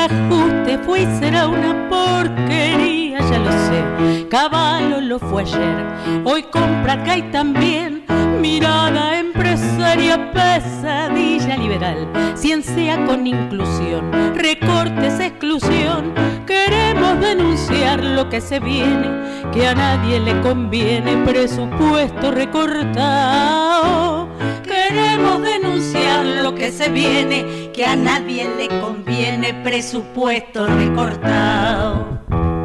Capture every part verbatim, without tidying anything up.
ajuste fue y será una porquería, ya lo sé. Caballo lo fue ayer, hoy compra acá y también. Mirada empresaria, pesadilla liberal, ciencia con inclusión, recortes, exclusión. Queremos denunciar lo que se viene, que a nadie le conviene, presupuesto recortado. Queremos denunciar lo que se viene, que a nadie le conviene, presupuesto recortado.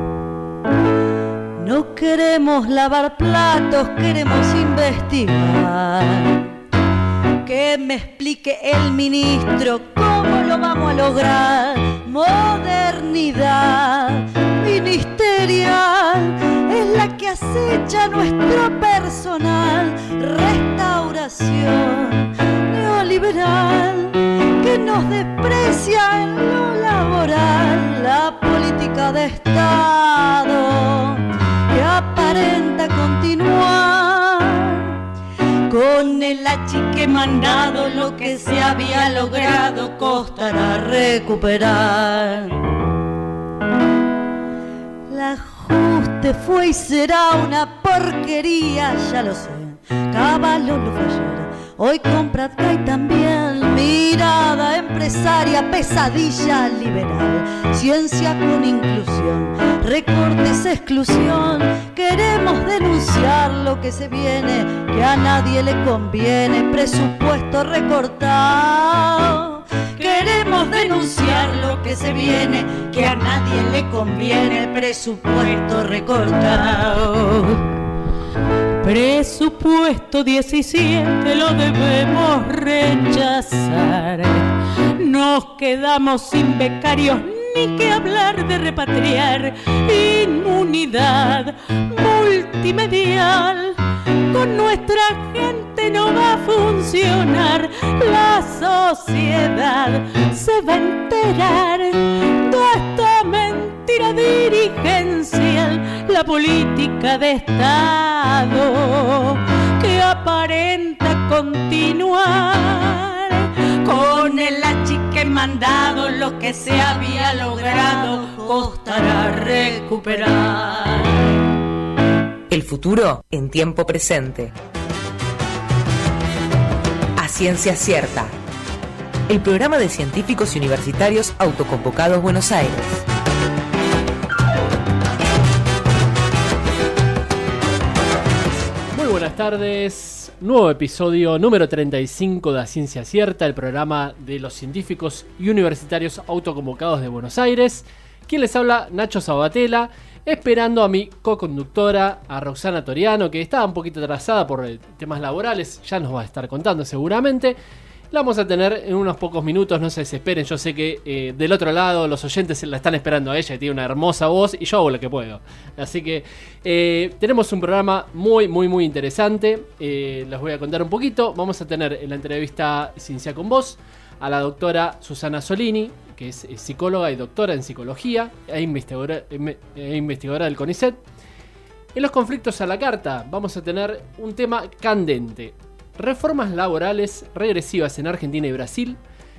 No queremos lavar platos, queremos investigar. Que me explique el ministro cómo lo vamos a lograr. Modernidad ministerial es la que acecha nuestro personal. Restauración neoliberal que nos desprecia en lo laboral. La política de Estado que aparenta continuar con el achique mandado. Lo que se había logrado costará recuperar. El ajuste fue y será una porquería, ya lo sé. Caballo lo fue ayer, hoy compra acá y también. Mirada empresaria, pesadilla liberal, ciencia con inclusión, recortes, exclusión. Queremos denunciar lo que se viene, que a nadie le conviene, presupuesto recortado. Queremos denunciar lo que se viene, que a nadie le conviene, presupuesto recortado. Presupuesto diecisiete lo debemos rechazar. Nos quedamos sin becarios, ni que hablar de repatriar. Inmunidad multimedial, con nuestra gente no va a funcionar. La sociedad se va a enterar de esta mentira dirigencial. La política de Estado que aparenta continuar con el achique mandado. Lo que se había logrado costará recuperar. El futuro en tiempo presente. A Ciencia Cierta, el programa de científicos y universitarios autoconvocados Buenos Aires. Muy buenas tardes, nuevo episodio número treinta y cinco de A Ciencia Cierta, el programa de los científicos y universitarios autoconvocados de Buenos Aires. Quien les habla, Nacho Sabatella, esperando a mi co-conductora, a Roxana Toriano, que estaba un poquito atrasada por temas laborales, ya nos va a estar contando seguramente. La vamos a tener en unos pocos minutos, no se desesperen, yo sé que eh, del otro lado los oyentes la están esperando a ella, que tiene una hermosa voz y yo hago lo que puedo. Así que eh, tenemos un programa muy, muy, muy interesante, eh, les voy a contar un poquito. Vamos a tener en la entrevista Ciencia con Voz a la doctora Susana Solini, que es psicóloga y doctora en psicología e investigadora, e investigadora del CONICET. En los conflictos a la carta vamos a tener un tema candente: reformas laborales regresivas en Argentina y Brasil.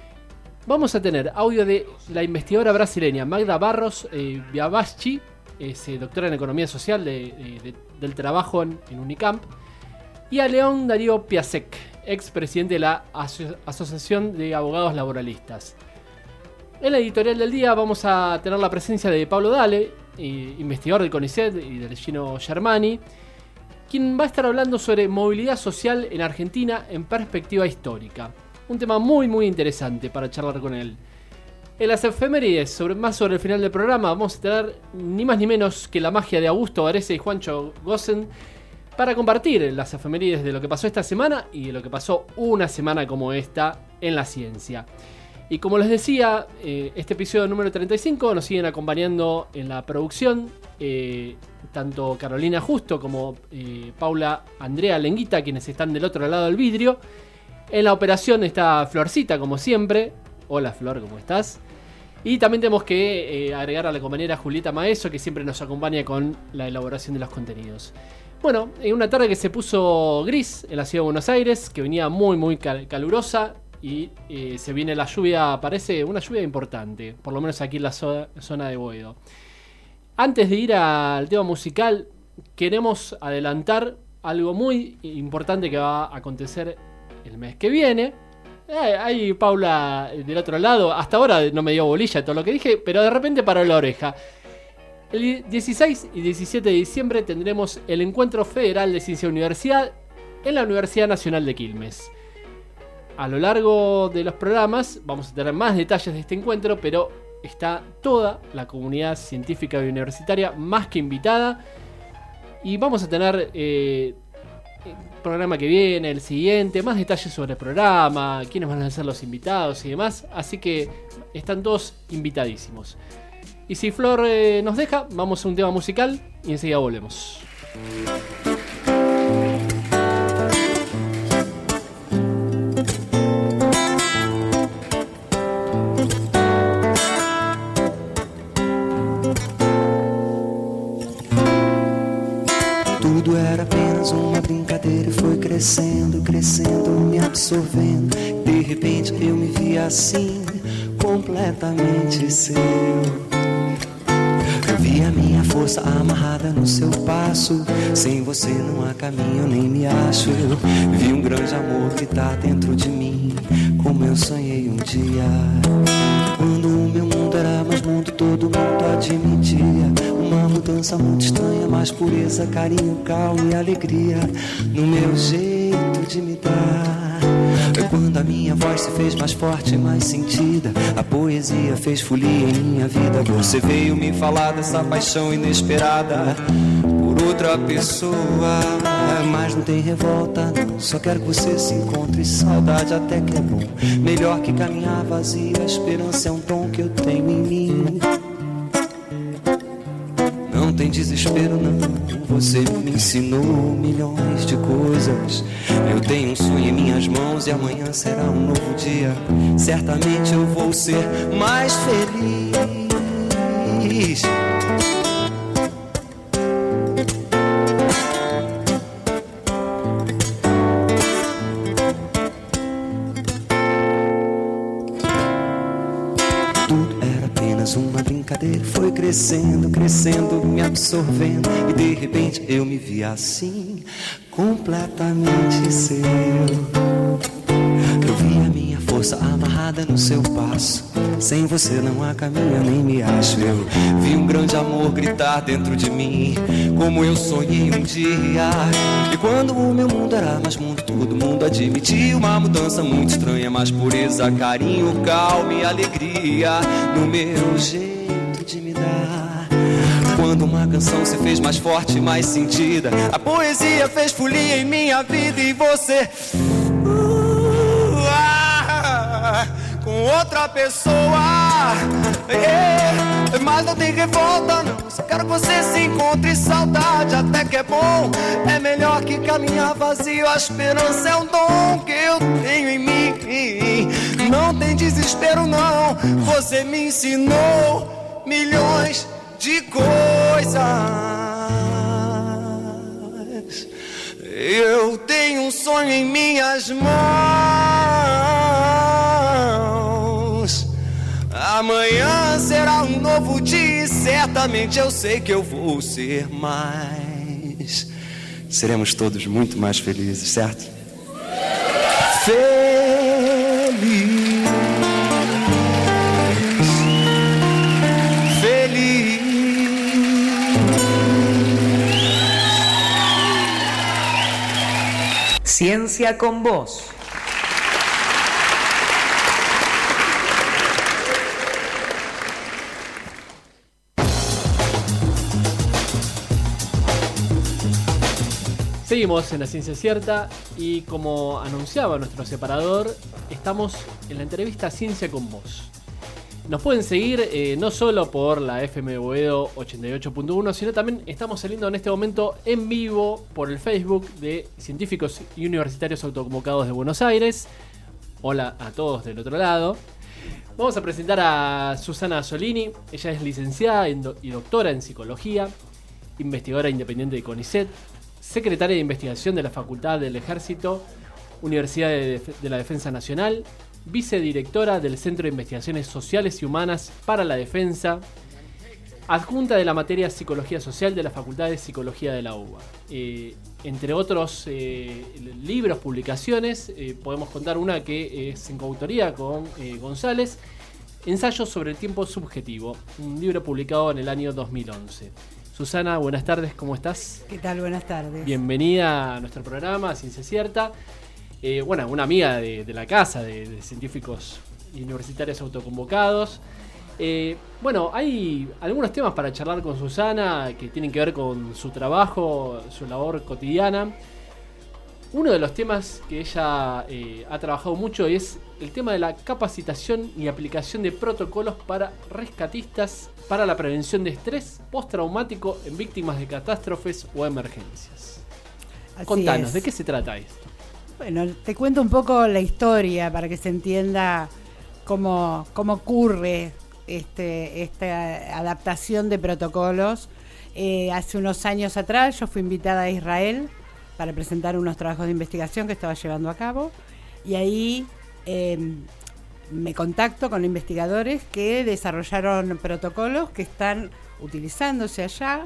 Vamos a tener audio de la investigadora brasileña Magda Barros eh, Biabaschi, es eh, doctora en Economía Social de, de, de, del trabajo en, en Unicamp, y a León Darío Piasek, ex presidente de la Aso- Asociación de Abogados Laboralistas. En la editorial del día vamos a tener la presencia de Pablo Dale, eh, investigador del CONICET y del Gino Germani, quien va a estar hablando sobre movilidad social en Argentina en perspectiva histórica. Un tema muy muy interesante para charlar con él. En las efemérides, sobre, más sobre el final del programa, vamos a tener ni más ni menos que la magia de Augusto Varese y Juancho Gossen para compartir las efemérides de lo que pasó esta semana y de lo que pasó una semana como esta en la ciencia. Y como les decía, eh, este episodio número treinta y cinco nos siguen acompañando en la producción eh, tanto Carolina Justo como eh, Paula Andrea Lenguita, quienes están del otro lado del vidrio. En la operación está Florcita, como siempre. Hola Flor, ¿cómo estás? Y también tenemos que eh, agregar a la compañera Julieta Maeso, que siempre nos acompaña con la elaboración de los contenidos. Bueno, en una tarde que se puso gris en la ciudad de Buenos Aires, que venía muy muy cal- calurosa, y eh, se viene la lluvia, parece una lluvia importante, por lo menos aquí en la zo- zona de Boedo. Antes de ir al tema musical, queremos adelantar algo muy importante que va a acontecer el mes que viene. Eh, ahí Paula del otro lado, hasta ahora no me dio bolilla de todo lo que dije, pero de repente paró la oreja. El dieciséis y diecisiete de diciembre tendremos el Encuentro Federal de Ciencia y Universidad en la Universidad Nacional de Quilmes. A lo largo de los programas vamos a tener más detalles de este encuentro, pero está toda la comunidad científica y universitaria más que invitada. Y vamos a tener eh, el programa que viene, el siguiente, más detalles sobre el programa, quiénes van a ser los invitados y demás. Así que están todos invitadísimos. Y si Flor eh, nos deja, vamos a un tema musical y enseguida volvemos. Tudo era apenas uma brincadeira e foi crescendo, crescendo, me absorvendo. De repente eu me vi assim, completamente seu. Eu vi a minha força amarrada no seu passo. Sem você não há caminho, eu nem me acho. Eu vi um grande amor que tá dentro de mim, como eu sonhei um dia. Quando o meu mundo era mais mundo, todo mundo admitia uma mudança muito estranha, mais pureza, carinho, calma e alegria no meu jeito de me dar. Quando a minha voz se fez mais forte e mais sentida, a poesia fez folia em minha vida. Você veio me falar dessa paixão inesperada por outra pessoa. Mas não tem revolta não, só quero que você se encontre. Saudade até que é bom, melhor que caminhar vazio. A esperança é um dom que eu tenho em mim. Não tem desespero não, você me ensinou milhões de coisas. Eu tenho um sonho em minhas mãos e amanhã será um novo dia. Certamente eu vou ser mais feliz. Uma brincadeira foi crescendo, crescendo, me absorvendo. E de repente eu me vi assim, completamente seu. Eu vi a minha força amarrada no seu passo. Sem você não há caminho, eu nem me acho. Eu vi um grande amor gritar dentro de mim, como eu sonhei um dia. E quando o meu mundo era mais mundo, todo mundo admitia uma mudança muito estranha, mais pureza, carinho, calma e alegria no meu jeito de me dar. Quando uma canção se fez mais forte e mais sentida, a poesia fez folia em minha vida. E você uh, ah, com outra pessoa, yeah. Mas não tem revolta não, só quero que você se encontre. Saudade até que é bom, é melhor que caminhar vazio. A esperança é um dom que eu tenho em mim. Não tem desespero não, você me ensinou milhões de coisas. Eu tenho um sonho em minhas mãos. Amanhã será um novo dia e certamente eu sei que eu vou ser mais. Seremos todos muito mais felizes, certo? Feliz. Feliz. Ciencia con vos. Seguimos en La Ciencia Cierta y como anunciaba nuestro separador, estamos en la entrevista Ciencia con Vos. Nos pueden seguir eh, no solo por la F M Boedo ochenta y ocho punto uno, sino también estamos saliendo en este momento en vivo por el Facebook de Científicos y Universitarios Autoconvocados de Buenos Aires. Hola a todos del otro lado. Vamos a presentar a Susana Solini. Ella es licenciada y doctora en Psicología, investigadora independiente de CONICET, secretaria de Investigación de la Facultad del Ejército, Universidad de, Def- de la Defensa Nacional, vicedirectora del Centro de Investigaciones Sociales y Humanas para la Defensa, adjunta de la materia Psicología Social de la Facultad de Psicología de la U B A. Eh, entre otros eh, libros, publicaciones, eh, podemos contar una que es en coautoría con eh, González, Ensayos sobre el tiempo subjetivo, un libro publicado en el año dos mil once. Susana, buenas tardes, ¿cómo estás? ¿Qué tal? Buenas tardes. Bienvenida a nuestro programa, Ciencia Cierta. Eh, bueno, una amiga de, de la casa, de, de científicos universitarios autoconvocados. Eh, bueno, hay algunos temas para charlar con Susana que tienen que ver con su trabajo, su labor cotidiana. Uno de los temas que ella eh, ha trabajado mucho es el tema de la capacitación y aplicación de protocolos para rescatistas para la prevención de estrés postraumático en víctimas de catástrofes o emergencias. Así Contanos, es. ¿de qué se trata esto? Bueno, te cuento un poco la historia para que se entienda cómo, cómo ocurre este, esta adaptación de protocolos. Eh, hace unos años atrás yo fui invitada a Israel para presentar unos trabajos de investigación que estaba llevando a cabo, y ahí eh, me contacto con investigadores que desarrollaron protocolos que están utilizándose allá.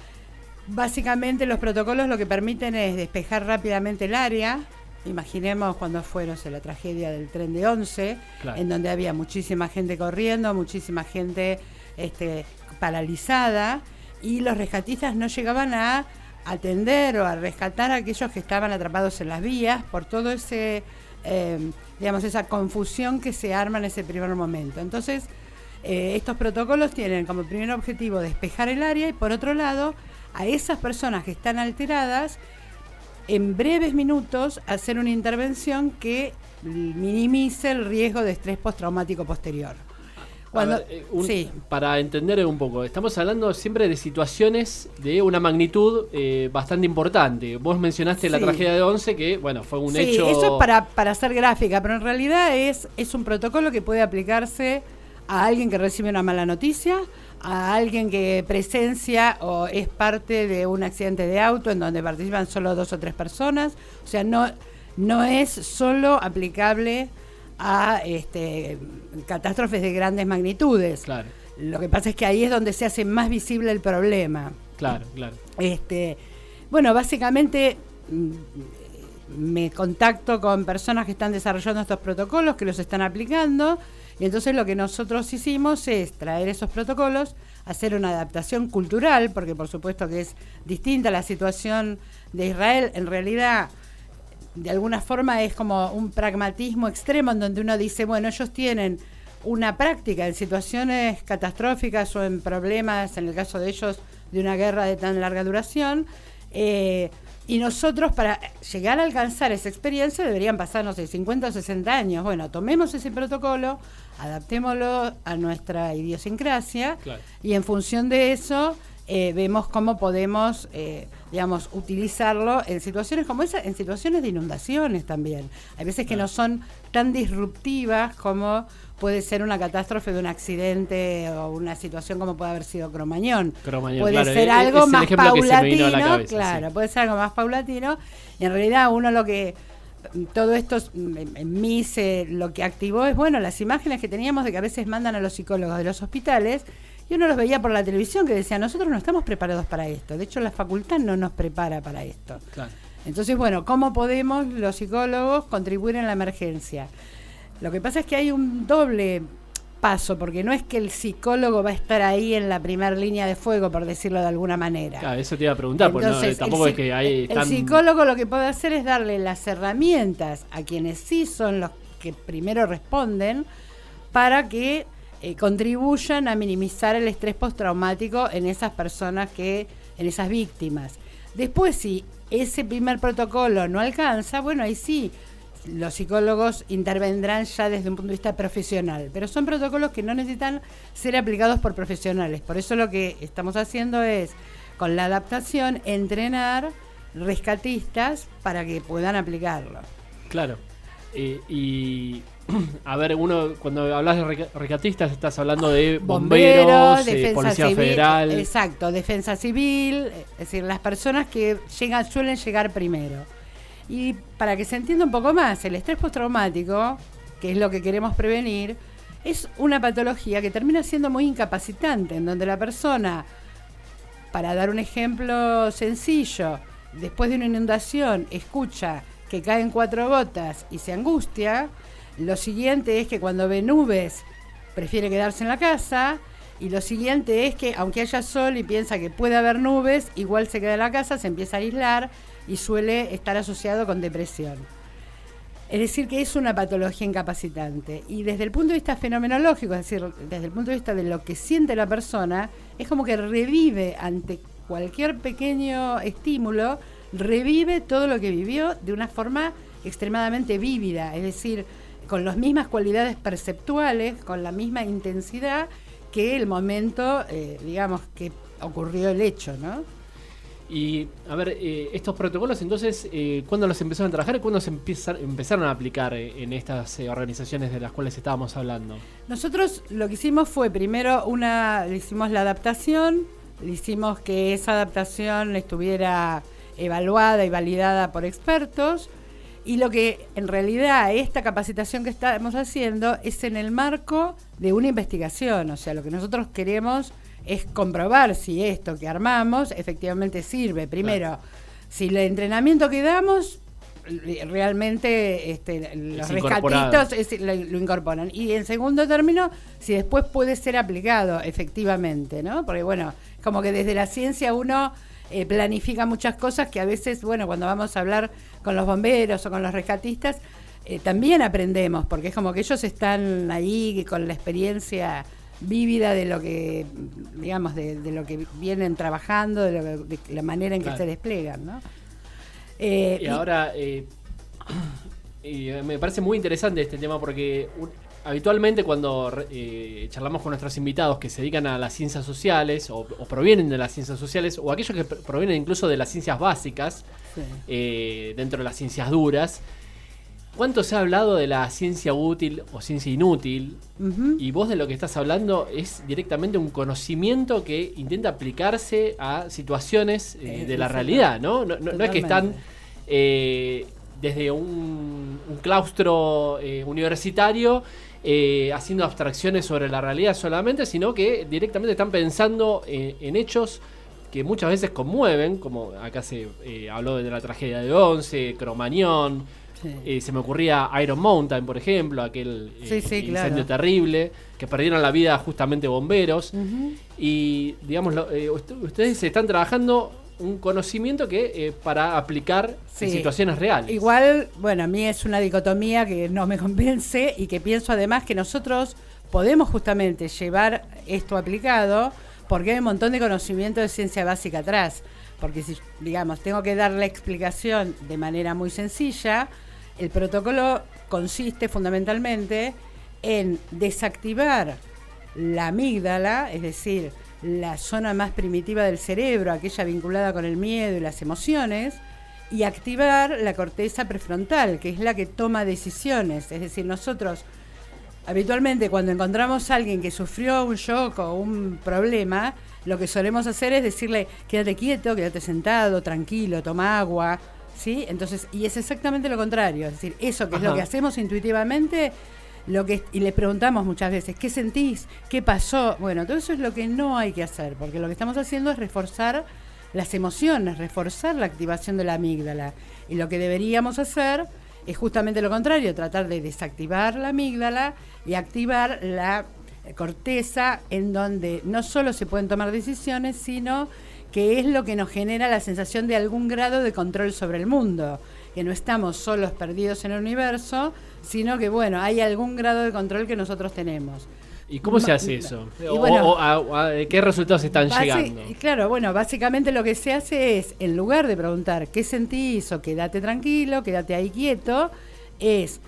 Básicamente los protocolos lo que permiten es despejar rápidamente el área. Imaginemos cuando fue, no sé, la tragedia del tren de Once, claro, en donde había muchísima gente corriendo, muchísima gente este, paralizada, y los rescatistas no llegaban a atender o a rescatar a aquellos que estaban atrapados en las vías por todo ese, eh, digamos, esa confusión que se arma en ese primer momento. Entonces, eh, estos protocolos tienen como primer objetivo despejar el área y, por otro lado, a esas personas que están alteradas, en breves minutos hacer una intervención que minimice el riesgo de estrés postraumático posterior. Cuando, ver, eh, un, sí. Para entender un poco, estamos hablando siempre de situaciones de una magnitud eh, bastante importante. Vos mencionaste sí. la tragedia de Once, que bueno, fue un sí, hecho... Sí, eso es para, para hacer gráfica, pero en realidad es, es un protocolo que puede aplicarse a alguien que recibe una mala noticia, a alguien que presencia o es parte de un accidente de auto en donde participan solo dos o tres personas. O sea, no, no es solo aplicable a este, catástrofes de grandes magnitudes. Claro. Lo que pasa es que ahí es donde se hace más visible el problema. Claro, claro. Este, bueno, básicamente me contacto con personas que están desarrollando estos protocolos, que los están aplicando. Y entonces lo que nosotros hicimos es traer esos protocolos, hacer una adaptación cultural, porque por supuesto que es distinta la situación de Israel. En realidad, de alguna forma es como un pragmatismo extremo en donde uno dice, bueno, ellos tienen una práctica en situaciones catastróficas o en problemas, en el caso de ellos, de una guerra de tan larga duración, eh, y nosotros para llegar a alcanzar esa experiencia deberían pasar, no sé, cincuenta o sesenta años. Bueno, tomemos ese protocolo, adaptémoslo a nuestra idiosincrasia, claro, y en función de eso eh, vemos cómo podemos, eh, digamos, utilizarlo en situaciones como esa, en situaciones de inundaciones también. Hay veces que claro. no son tan disruptivas como puede ser una catástrofe de un accidente o una situación como puede haber sido Cromañón. Cromañón puede claro, ser es, algo es más paulatino, cabeza, claro, sí. puede ser algo más paulatino. Y en realidad uno lo que, todo esto en, en mí se, lo que activó es, bueno, las imágenes que teníamos de que a veces mandan a los psicólogos de los hospitales, y uno los veía por la televisión que decía, nosotros no estamos preparados para esto, de hecho la facultad no nos prepara para esto. Claro. Entonces, bueno, ¿cómo podemos los psicólogos contribuir en la emergencia? Lo que pasa es que hay un doble paso, porque no es que el psicólogo va a estar ahí en la primera línea de fuego, por decirlo de alguna manera. Claro, eso te iba a preguntar, porque no, tampoco es que hay... El tan... psicólogo lo que puede hacer es darle las herramientas a quienes sí son los que primero responden para que eh, contribuyan a minimizar el estrés postraumático en esas personas, que en esas víctimas. Después, si ese primer protocolo no alcanza, bueno, ahí sí, los psicólogos intervendrán ya desde un punto de vista profesional, pero son protocolos que no necesitan ser aplicados por profesionales. Por eso lo que estamos haciendo es, con la adaptación, entrenar rescatistas para que puedan aplicarlo. Claro. Eh, y a ver, uno cuando hablas de rescatistas estás hablando de bomberos, bomberos eh, policía civil, federal. Exacto, defensa civil, es decir, las personas que llegan suelen llegar primero. Y para que se entienda un poco más, el estrés postraumático que es lo que queremos prevenir, es una patología que termina siendo muy incapacitante, en donde la persona, para dar un ejemplo sencillo, después de una inundación escucha que caen cuatro gotas y se angustia. Lo siguiente es que cuando ve nubes prefiere quedarse en la casa, y lo siguiente es que aunque haya sol y piensa que puede haber nubes, igual se queda en la casa, se empieza a aislar y suele estar asociado con depresión. Es decir, que es una patología incapacitante. Y desde el punto de vista fenomenológico, es decir, desde el punto de vista de lo que siente la persona, es como que revive ante cualquier pequeño estímulo, revive todo lo que vivió de una forma extremadamente vívida, es decir, con las mismas cualidades perceptuales, con la misma intensidad que el momento, eh, digamos, que ocurrió el hecho, ¿no? Y, a ver, eh, estos protocolos, entonces, eh, ¿cuándo los empezaron a trabajar y cuándo se empieza, empezaron a aplicar eh, en estas eh, organizaciones de las cuales estábamos hablando? Nosotros lo que hicimos fue, primero, una, le hicimos la adaptación, le hicimos que esa adaptación estuviera evaluada y validada por expertos, y lo que en realidad esta capacitación que estamos haciendo es en el marco de una investigación, o sea, lo que nosotros queremos es comprobar si esto que armamos efectivamente sirve. Primero, claro, si el entrenamiento que damos realmente este, los rescatitos es, lo, lo incorporan. Y en segundo término, si después puede ser aplicado efectivamente, ¿no? Porque bueno, como que desde la ciencia uno eh, planifica muchas cosas que a veces, bueno, cuando vamos a hablar con los bomberos o con los rescatistas, eh, también aprendemos, porque es como que ellos están ahí con la experiencia vívida de lo que, digamos, de, de lo que vienen trabajando, de, lo que, de la manera en que claro. se desplegan, ¿no? Eh, y, y ahora, eh, y me parece muy interesante este tema porque un, habitualmente cuando eh, charlamos con nuestros invitados que se dedican a las ciencias sociales o, o provienen de las ciencias sociales o aquellos que provienen incluso de las ciencias básicas, sí. eh, dentro de las ciencias duras, ¿cuánto se ha hablado de la ciencia útil o ciencia inútil? Uh-huh. Y vos de lo que estás hablando es directamente un conocimiento que intenta aplicarse a situaciones eh, de la realidad, ¿no? No, no, no es que están eh, desde un, un claustro eh, universitario eh, haciendo abstracciones sobre la realidad solamente, sino que directamente están pensando eh, en hechos que muchas veces conmueven, como acá se eh, habló de la tragedia de Once, Cromañón. Sí. Eh, se me ocurría Iron Mountain, por ejemplo, aquel eh, sí, sí, incendio claro. terrible, que perdieron la vida justamente bomberos. Uh-huh. Y, digamos, lo, eh, ust- ustedes están trabajando un conocimiento que eh, para aplicar sí. en situaciones reales. Igual, bueno, a mí es una dicotomía que no me convence y que pienso además que nosotros podemos justamente llevar esto aplicado porque hay un montón de conocimiento de ciencia básica atrás. Porque si, digamos, tengo que dar la explicación de manera muy sencilla, el protocolo consiste fundamentalmente en desactivar la amígdala, es decir, la zona más primitiva del cerebro, aquella vinculada con el miedo y las emociones, y activar la corteza prefrontal, que es la que toma decisiones. Es decir, nosotros habitualmente cuando encontramos a alguien que sufrió un shock o un problema, lo que solemos hacer es decirle, quédate quieto, quédate sentado, tranquilo, toma agua, ¿sí? Entonces, y es exactamente lo contrario, es decir, eso que Ajá. es lo que hacemos intuitivamente, lo que y le preguntamos muchas veces, ¿qué sentís? ¿Qué pasó? Bueno, todo eso es lo que no hay que hacer, porque lo que estamos haciendo es reforzar las emociones, reforzar la activación de la amígdala. Y lo que deberíamos hacer es justamente lo contrario, tratar de desactivar la amígdala y activar la corteza, en donde no solo se pueden tomar decisiones, sino que es lo que nos genera la sensación de algún grado de control sobre el mundo, que no estamos solos perdidos en el universo, sino que bueno, hay algún grado de control que nosotros tenemos. ¿Y cómo se hace eso? O, bueno, o, a, a, ¿a qué resultados están base, llegando? Claro, bueno, básicamente lo que se hace es, en lugar de preguntar qué sentís o quédate tranquilo, quédate ahí quieto, es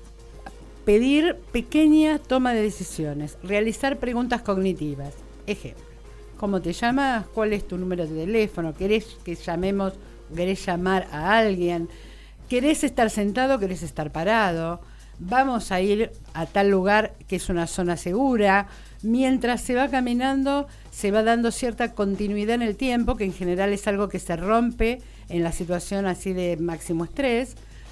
pedir pequeña toma de decisiones, realizar preguntas cognitivas. Ejemplo, ¿cómo te llamas? ¿Cuál es tu número de teléfono? ¿Querés que llamemos, querés llamar a alguien? ¿Querés estar sentado? ¿Querés estar parado? Vamos a ir a tal lugar que es una zona segura. Mientras se va caminando, se va dando cierta continuidad en el tiempo, que en general es algo que se rompe en la situación así de máximo estrés.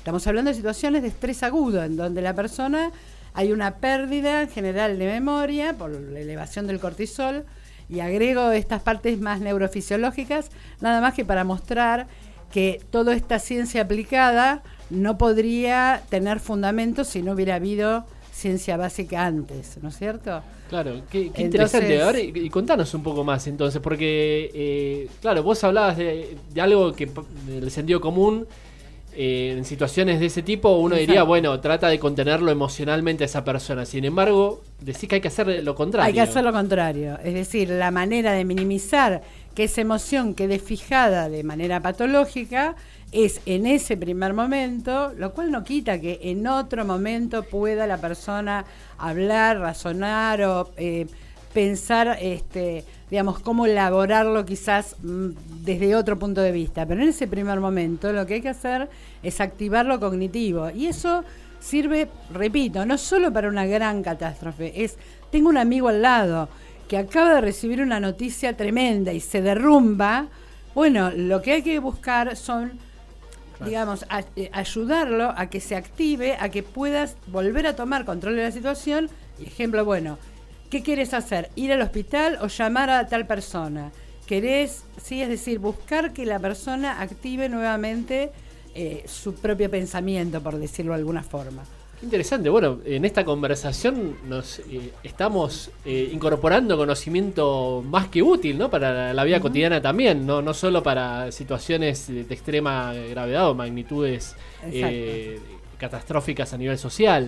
Estamos hablando de situaciones de estrés agudo, en donde la persona hay una pérdida general de memoria por la elevación del cortisol, y agrego estas partes más neurofisiológicas, nada más que para mostrar que toda esta ciencia aplicada no podría tener fundamento si no hubiera habido ciencia básica antes, ¿no es cierto? Claro, qué, qué Entonces, interesante. A ver, y, y contanos un poco más entonces, porque, eh, claro, vos hablabas de, de algo que, del sentido común, eh, en situaciones de ese tipo, uno Exacto. diría, bueno, trata de contenerlo emocionalmente a esa persona. Sin embargo, decís que hay que hacer lo contrario. Hay que hacer lo contrario, es decir, la manera de minimizar que esa emoción quede fijada de manera patológica es en ese primer momento, lo cual no quita que en otro momento pueda la persona hablar, razonar o eh, pensar, este, digamos, cómo elaborarlo quizás mm, desde otro punto de vista. Pero en ese primer momento lo que hay que hacer es activar lo cognitivo. Y eso sirve, repito, no solo para una gran catástrofe, es, tengo un amigo al lado que acaba de recibir una noticia tremenda y se derrumba. Bueno, lo que hay que buscar son, digamos, a, eh, ayudarlo a que se active, a que puedas volver a tomar control de la situación. Ejemplo, bueno, ¿qué quieres hacer? ¿Ir al hospital o llamar a tal persona? ¿Querés? Sí, es decir, buscar que la persona active nuevamente eh, su propio pensamiento, por decirlo de alguna forma. Interesante. Bueno, en esta conversación nos eh, estamos eh, incorporando conocimiento más que útil, ¿no? Para la, la vida uh-huh. cotidiana también, no no solo para situaciones de, de extrema gravedad o magnitudes eh, catastróficas a nivel social.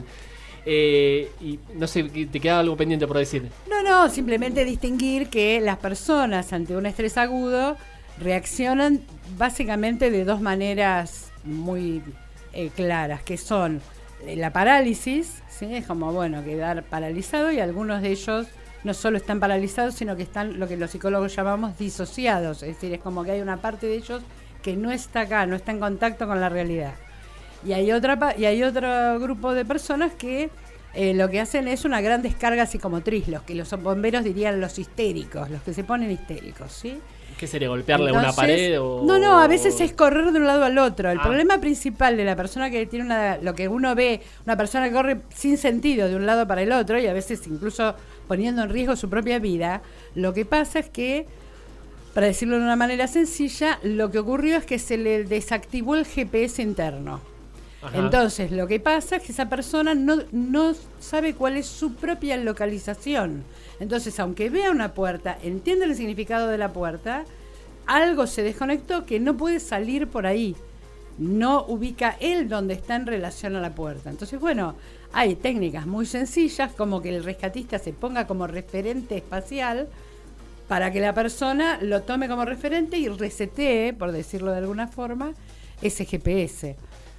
Eh, y no sé, ¿te queda algo pendiente por decir? No, no, simplemente distinguir que las personas ante un estrés agudo reaccionan básicamente de dos maneras muy eh, claras, que son la parálisis, ¿sí? Es como, bueno, quedar paralizado, y algunos de ellos no solo están paralizados, sino que están lo que los psicólogos llamamos disociados, es decir, es como que hay una parte de ellos que no está acá, no está en contacto con la realidad. Y hay otra y hay otro grupo de personas que eh, lo que hacen es una gran descarga psicomotriz, los que los bomberos dirían los histéricos, los que se ponen histéricos, ¿sí? ¿Qué sería? ¿Golpearle Entonces, una pared? O... No, no, a veces es correr de un lado al otro. El ah. problema principal de la persona que tiene una, lo que uno ve, una persona que corre sin sentido de un lado para el otro, y a veces incluso poniendo en riesgo su propia vida, lo que pasa es que, para decirlo de una manera sencilla, lo que ocurrió es que se le desactivó el G P S interno. Ajá. Entonces, lo que pasa es que esa persona no, no sabe cuál es su propia localización. Entonces, aunque vea una puerta, entiende el significado de la puerta, algo se desconectó que no puede salir por ahí. No ubica él donde está en relación a la puerta. Entonces, bueno, hay técnicas muy sencillas, como que el rescatista se ponga como referente espacial para que la persona lo tome como referente y resetee, por decirlo de alguna forma, ese G P S.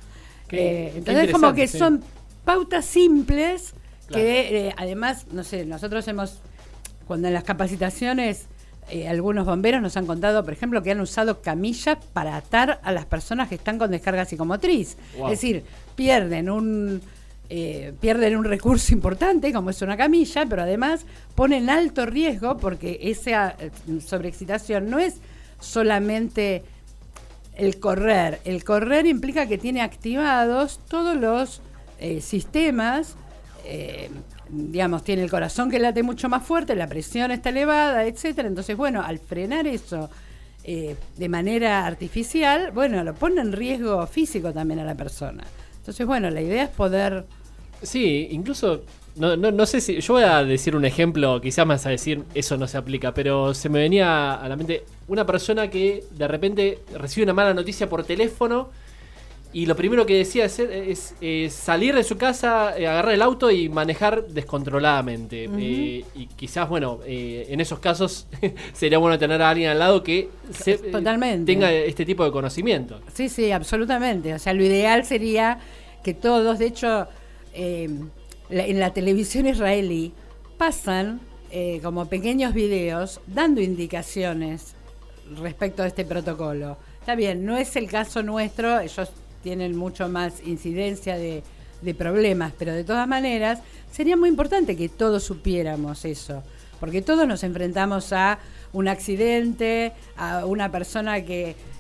Eh, entonces, como que sí. son pautas simples, claro. que eh, además, no sé, nosotros hemos, cuando en las capacitaciones, eh, algunos bomberos nos han contado, por ejemplo, que han usado camillas para atar a las personas que están con descarga psicomotriz. Wow. Es decir, pierden un eh, pierden un recurso importante, como es una camilla, pero además ponen alto riesgo, porque esa sobreexcitación no es solamente el correr. El correr implica que tiene activados todos los eh, sistemas, eh, digamos, tiene el corazón que late mucho más fuerte, la presión está elevada, etcétera. Entonces, bueno, al frenar eso eh, de manera artificial, bueno, lo pone en riesgo físico también a la persona. Entonces, bueno, la idea es poder... Sí, incluso... No, no, no sé si... Yo voy a decir un ejemplo, quizás más a decir eso no se aplica, pero se me venía a la mente una persona que de repente recibe una mala noticia por teléfono y lo primero que decía es, es, es salir de su casa, eh, agarrar el auto y manejar descontroladamente. Uh-huh. eh, y quizás, bueno, eh, en esos casos sería bueno tener a alguien al lado que se, Totalmente. tenga este tipo de conocimiento. Sí, sí, absolutamente. O sea, lo ideal sería que todos, de hecho... Eh, La, en la televisión israelí pasan eh, como pequeños videos dando indicaciones respecto a este protocolo. Está bien, no es el caso nuestro, ellos tienen mucho más incidencia de, de problemas, pero de todas maneras sería muy importante que todos supiéramos eso, porque todos nos enfrentamos a un accidente, a una persona que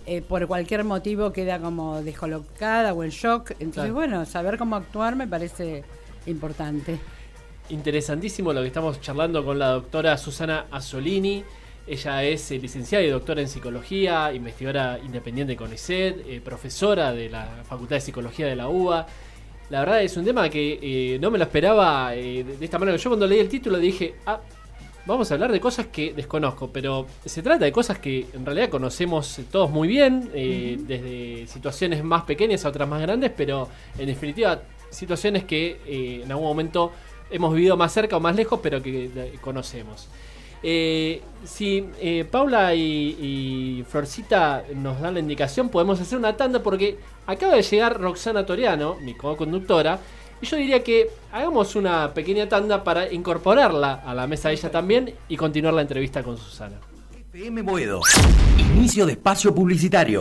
eh, por cualquier motivo queda como descolocada o en shock. Entonces, Claro. bueno, saber cómo actuar me parece importante. Interesantísimo lo que estamos charlando con la doctora Susana Azzolini. Ella es eh, licenciada y doctora en psicología, investigadora independiente de CONICET, eh, profesora de la Facultad de Psicología de la U B A. La verdad es un tema que eh, no me lo esperaba eh, de, de esta manera. Yo cuando leí el título dije, ah, vamos a hablar de cosas que desconozco, pero se trata de cosas que en realidad conocemos todos muy bien, eh, uh-huh. desde situaciones más pequeñas a otras más grandes, pero en definitiva situaciones que eh, en algún momento hemos vivido más cerca o más lejos, pero que eh, conocemos. Eh, si eh, Paula y, y Florcita nos dan la indicación, podemos hacer una tanda porque acaba de llegar Roxana Toriano, mi co-conductora, y yo diría que hagamos una pequeña tanda para incorporarla a la mesa de ella también y continuar la entrevista con Susana. F M Boedo. Inicio de espacio publicitario.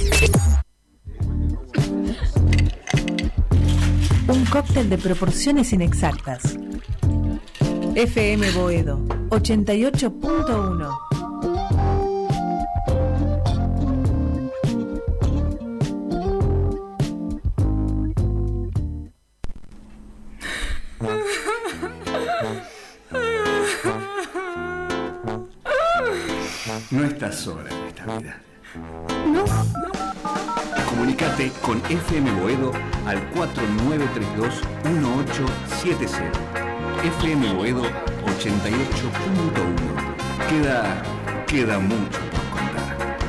Un cóctel de proporciones inexactas. F M Boedo ochenta y ocho punto uno. No estás sola en esta vida. No. Comunicate con F M Boedo al cuatro nueve tres dos uno ocho siete cero. F M Boedo ochenta y ocho punto uno. Queda, queda mucho por contar.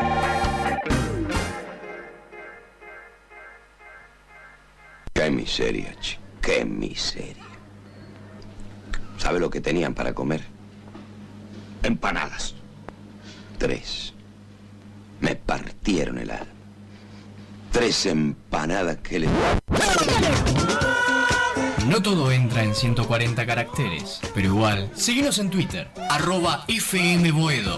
Qué miseria, chico. Qué miseria. ¿Sabe lo que tenían para comer? Empanadas. Tres. Me partieron el alma. Tres empanadas que le... No todo entra en ciento cuarenta caracteres, pero igual, síguenos en Twitter, arroba F M Boedo.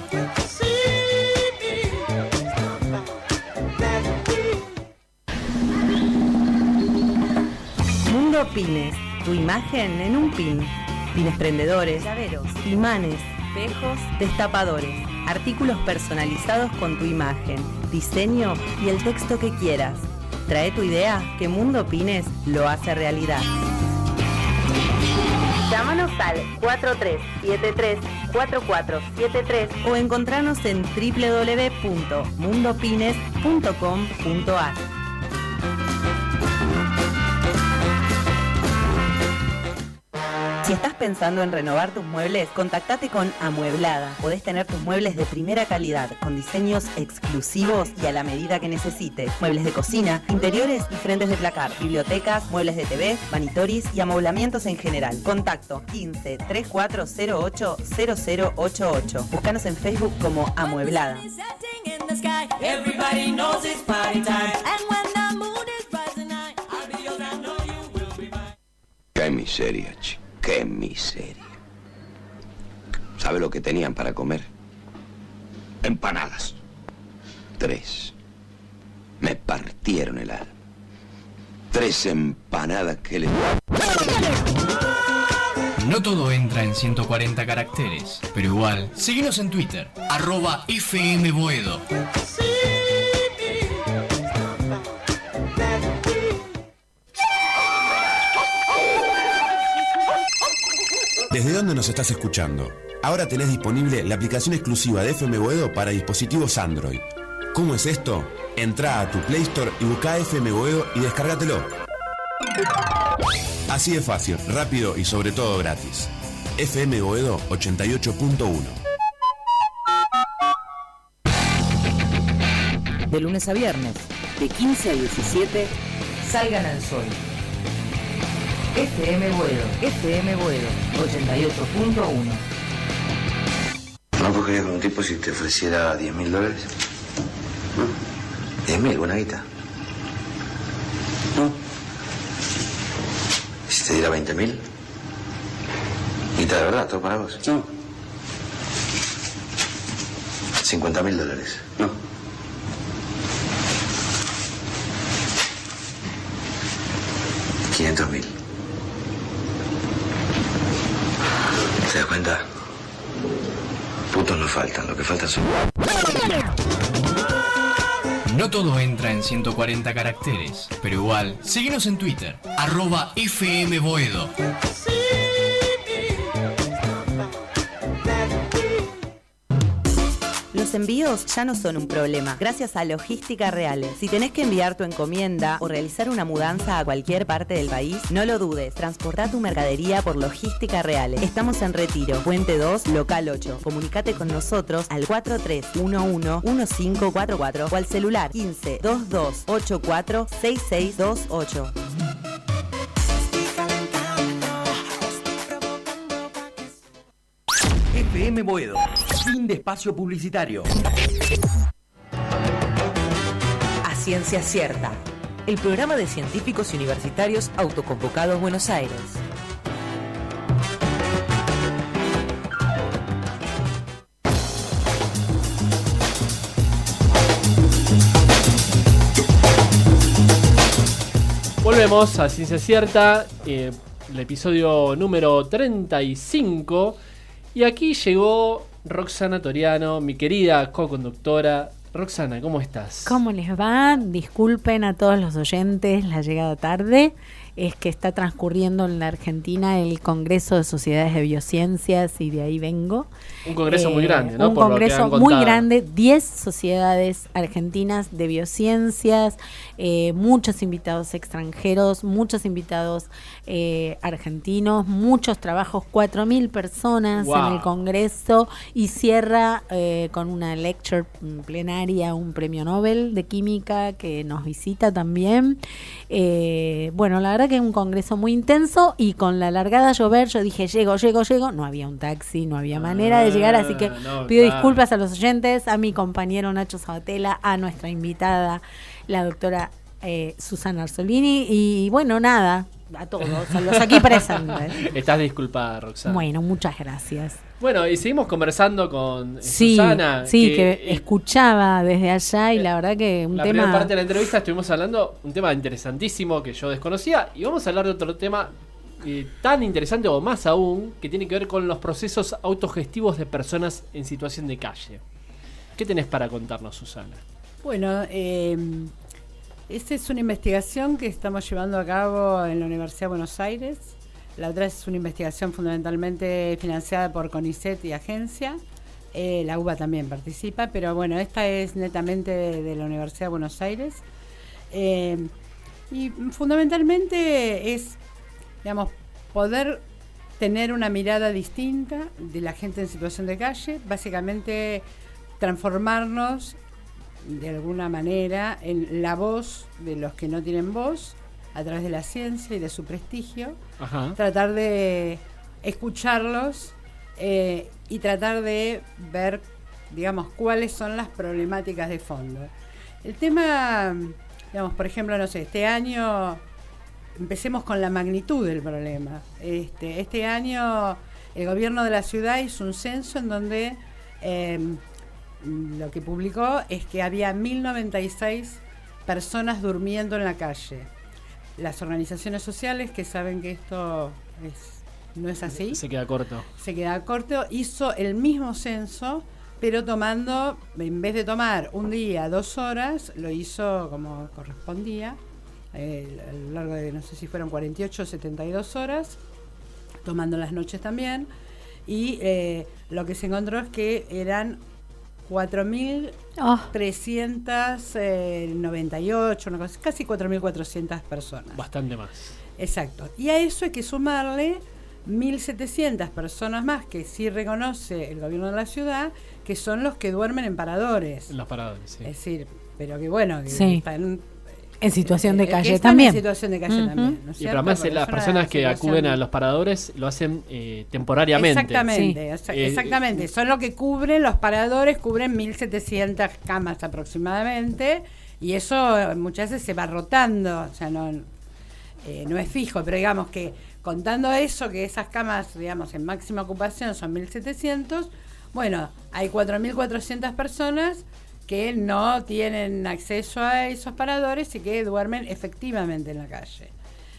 Mundo Pines, tu imagen en un pin. Pines prendedores, llaveros, imanes, espejos, destapadores, artículos personalizados con tu imagen, diseño y el texto que quieras. Trae tu idea que Mundo Pines lo hace realidad. Llámanos al cuatro tres siete tres cuatro cuatro siete tres o encontranos en doble u doble u doble u punto mundo pines punto com punto a r. Si estás pensando en renovar tus muebles, contactate con Amueblada. Podés tener tus muebles de primera calidad, con diseños exclusivos y a la medida que necesites. Muebles de cocina, interiores y frentes de placar, bibliotecas, muebles de T V, vanitoris y amoblamientos en general. Contacto quince treinta y cuatro cero ocho cero cero ocho ocho. Búscanos en Facebook como Amueblada. Qué miseria, chico. ¡Qué miseria! ¿Sabe lo que tenían para comer? Empanadas. Tres. Me partieron el alma. Tres empanadas que le... No todo entra en ciento cuarenta caracteres, pero igual, síguenos en Twitter, arroba F M Boedo. ¿Desde dónde nos estás escuchando? Ahora tenés disponible la aplicación exclusiva de F M Boedo para dispositivos Android. ¿Cómo es esto? Entrá a tu Play Store y buscá F M Boedo y descárgatelo. Así de fácil, rápido y sobre todo gratis. F M Boedo ochenta y ocho punto uno. De lunes a viernes, de quince a diecisiete, salgan al sol. F M Boedo, F M Boedo, ochenta y ocho punto uno. ¿No cogerías con un tipo si te ofreciera diez mil dólares? ¿No? diez mil, buena guita. ¿No? ¿Y si te diera veinte mil? Guita de verdad, todo para vos. No. cincuenta mil dólares. No. quinientos mil. ¿Te das cuenta? Putos no faltan, lo que faltan son... No todo entra en ciento cuarenta caracteres, pero igual, seguinos en Twitter, arroba F M Boedo. Los envíos ya no son un problema, gracias a Logística Reales. Si tenés que enviar tu encomienda o realizar una mudanza a cualquier parte del país, no lo dudes, transportá tu mercadería por Logística Reales. Estamos en Retiro, Puente dos, Local ocho. Comunicate con nosotros al cuatro tres uno uno uno cinco cuatro cuatro o al celular quince veintidós ochenta y cuatro sesenta y seis veintiocho. F M Boedo. Fin de espacio publicitario. A Ciencia Cierta, el programa de científicos y universitarios autoconvocados Buenos Aires. Volvemos a Ciencia Cierta, eh, el episodio número treinta y cinco. Y aquí llegó Roxana Toriano, mi querida co-conductora. Roxana, ¿cómo estás? ¿Cómo les va? Disculpen a todos los oyentes la llegada tarde. Es que está transcurriendo en la Argentina el Congreso de Sociedades de Biociencias y de ahí vengo. Un congreso eh, muy grande, ¿no? Un Por congreso muy grande, diez sociedades argentinas de biociencias, eh, muchos invitados extranjeros, muchos invitados eh, argentinos, muchos trabajos, cuatro mil personas wow. en el Congreso y cierra eh, con una lecture plenaria, un premio Nobel de Química que nos visita también. Eh, bueno, la verdad que es un congreso muy intenso y con la largada a llover yo dije llego, llego, llego, no había un taxi, no había manera de llegar, así que no, pido claro. disculpas a los oyentes, a mi compañero Nacho Sabatella, a nuestra invitada, la doctora eh, Susana Arsolini y bueno, nada, a todos, a los aquí presentes. Estás disculpada, Roxana. Bueno, muchas gracias. Bueno, y seguimos conversando con sí, Susana. Sí, que, que eh, escuchaba desde allá y la verdad que un la tema... La primera parte de la entrevista estuvimos hablando un tema interesantísimo que yo desconocía y vamos a hablar de otro tema eh, tan interesante o más aún que tiene que ver con los procesos autogestivos de personas en situación de calle. ¿Qué tenés para contarnos, Susana? Bueno, eh, esta es una investigación que estamos llevando a cabo en la Universidad de Buenos Aires. La otra es una investigación fundamentalmente financiada por CONICET y agencia. Eh, la U B A también participa, pero bueno, esta es netamente de, de la Universidad de Buenos Aires. Eh, y fundamentalmente es, digamos, poder tener una mirada distinta de la gente en situación de calle, básicamente transformarnos de alguna manera en la voz de los que no tienen voz, a través de la ciencia y de su prestigio, Ajá. tratar de escucharlos eh, y tratar de ver, digamos, cuáles son las problemáticas de fondo. El tema, digamos, por ejemplo, no sé, este año, empecemos con la magnitud del problema. Este, este año el gobierno de la ciudad hizo un censo en donde eh, lo que publicó es que había mil noventa y seis personas durmiendo en la calle. Las organizaciones sociales, que saben que esto es, no es así, se queda corto. Se queda corto, hizo el mismo censo, pero tomando, en vez de tomar un día, dos horas, lo hizo como correspondía, eh, a lo largo de, no sé si fueron cuarenta y ocho o setenta y dos horas, tomando las noches también, y eh, lo que se encontró es que eran cuatro mil trescientos noventa y ocho, una cosa, casi cuatro mil cuatrocientas personas. Bastante más. Exacto. Y a eso hay que sumarle mil setecientas personas más que sí reconoce el gobierno de la ciudad, que son los que duermen en paradores. En los paradores, sí. Es decir, pero que bueno, que sí. están en situación de eh, calle están también. En situación de calle uh-huh. también, ¿no es y pero además las personas que acuden a los paradores lo hacen eh, temporariamente. Exactamente, sí. exactamente. Eh, Son lo que cubren los paradores, cubren mil setecientas camas aproximadamente, y eso muchas veces se va rotando, o sea, no, eh, no es fijo, pero digamos que contando eso, que esas camas, digamos, en máxima ocupación son mil setecientos, bueno, hay cuatro mil cuatrocientas personas que no tienen acceso a esos paradores y que duermen efectivamente en la calle.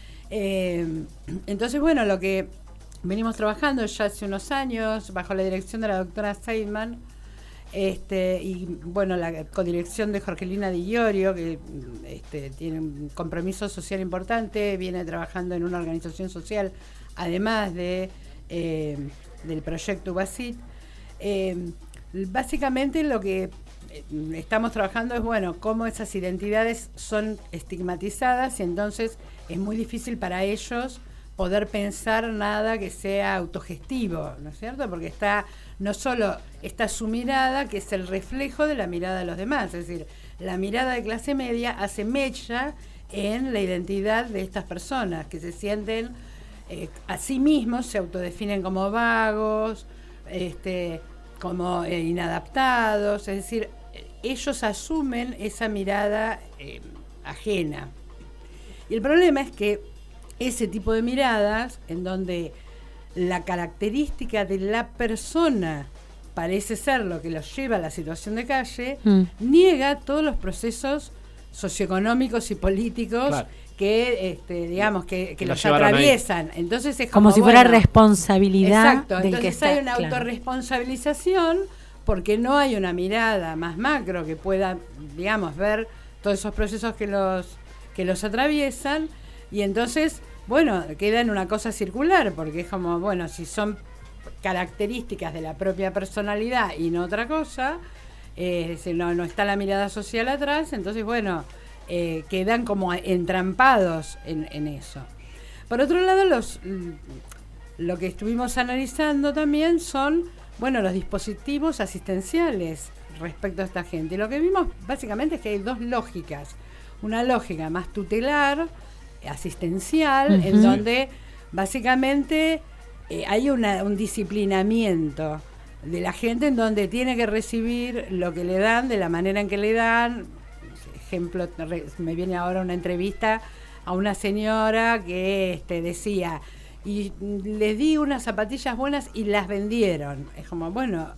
Eh, entonces, bueno, lo que venimos trabajando ya hace unos años, bajo la dirección de la doctora Seidman, Este, y bueno, la codirección de Jorgelina Di Iorio, que este, tiene un compromiso social importante, viene trabajando en una organización social, además de eh, del proyecto UBASIT. Eh, básicamente lo que estamos trabajando es, bueno, cómo esas identidades son estigmatizadas y entonces es muy difícil para ellos poder pensar nada que sea autogestivo, ¿no es cierto? Porque está, no solo está su mirada, que es el reflejo de la mirada de los demás, es decir, la mirada de clase media hace mecha en la identidad de estas personas, que se sienten eh, a sí mismos, se autodefinen como vagos, este, como eh, inadaptados, es decir, ellos asumen esa mirada eh, ajena. Y el problema es que ese tipo de miradas, en donde la característica de la persona parece ser lo que los lleva a la situación de calle, mm. niega todos los procesos socioeconómicos y políticos claro. que, este, digamos, que, que, que los atraviesan. Ahí. Entonces es como, como si bueno, fuera responsabilidad. Exacto. Del Entonces que está, hay una claro. autorresponsabilización porque no hay una mirada más macro que pueda, digamos, ver todos esos procesos que los que los atraviesan y entonces, bueno, queda en una cosa circular porque es como, bueno, si son características de la propia personalidad y no otra cosa, eh, si no, no está la mirada social atrás, entonces, bueno, eh, quedan como entrampados en, en eso. Por otro lado, los lo que estuvimos analizando también son, bueno, los dispositivos asistenciales respecto a esta gente. Y lo que vimos básicamente es que hay dos lógicas. Una lógica más tutelar, asistencial, uh-huh. en donde básicamente eh, hay una, un disciplinamiento de la gente en donde tiene que recibir lo que le dan de la manera en que le dan. Ejemplo, me viene ahora una entrevista a una señora que este, decía, y les di unas zapatillas buenas y las vendieron. Es como, bueno,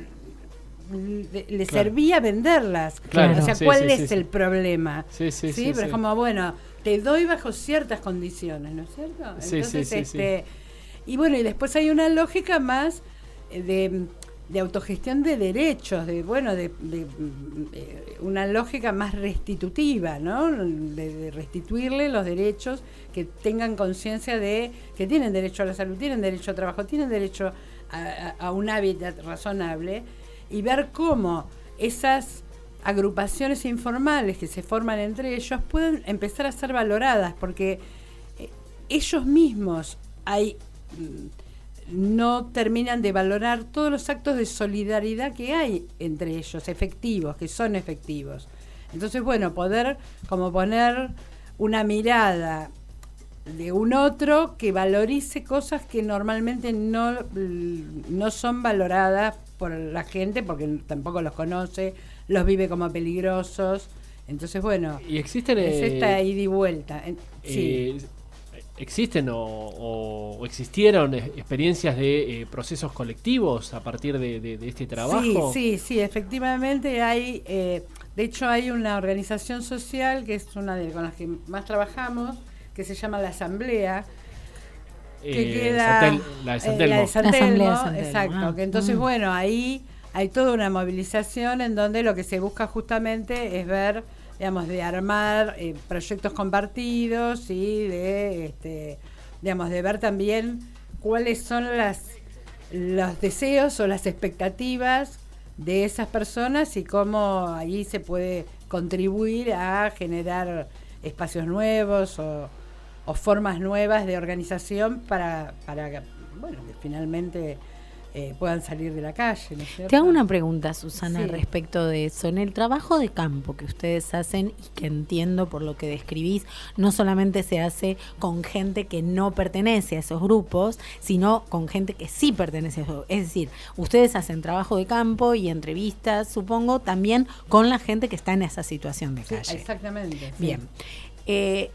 le, le claro. servía venderlas. Claro. O sea, sí, ¿cuál sí, es sí, el sí. problema? Sí, sí, sí. ¿Sí? Pero sí. es como, bueno, te doy bajo ciertas condiciones, ¿no es cierto? Entonces, sí, sí, sí, este, sí. Y bueno, y después hay una lógica más de, de autogestión de derechos, de bueno, de, de, de una lógica más restitutiva, ¿no? De, de restituirle los derechos, que tengan conciencia de que tienen derecho a la salud, tienen derecho a trabajo, tienen derecho a, a, a un hábitat razonable, y ver cómo esas agrupaciones informales que se forman entre ellos pueden empezar a ser valoradas, porque eh, ellos mismos hay, no terminan de valorar todos los actos de solidaridad que hay entre ellos, efectivos, que son efectivos. Entonces, bueno, poder como poner una mirada de un otro que valorice cosas que normalmente no, no son valoradas por la gente, porque tampoco los conoce, los vive como peligrosos. Entonces, bueno, y existen, es esta ida y vuelta. Eh, sí. ¿Existen o, o existieron experiencias de eh, procesos colectivos a partir de, de, de este trabajo? Sí, sí, sí, efectivamente hay, eh, de hecho hay una organización social que es una de con las que más trabajamos, que se llama la Asamblea, que eh, queda Santel, la de Santelmo, eh, la de Santelmo, la Santelmo exacto, ah, que entonces mm. bueno, ahí hay toda una movilización en donde lo que se busca justamente es ver, digamos, de armar eh, proyectos compartidos y de, este, digamos, de ver también cuáles son las los deseos o las expectativas de esas personas y cómo ahí se puede contribuir a generar espacios nuevos o, o formas nuevas de organización para, para bueno, que finalmente eh, puedan salir de la calle, ¿no es cierto? Te hago una pregunta, Susana, sí. respecto de eso. En el trabajo de campo que ustedes hacen y que entiendo por lo que describís, no solamente se hace con gente que no pertenece a esos grupos, sino con gente que sí pertenece a esos grupos. Es decir, ustedes hacen trabajo de campo y entrevistas, supongo, también con la gente que está en esa situación de calle. Sí, exactamente. Sí. Bien. Eh,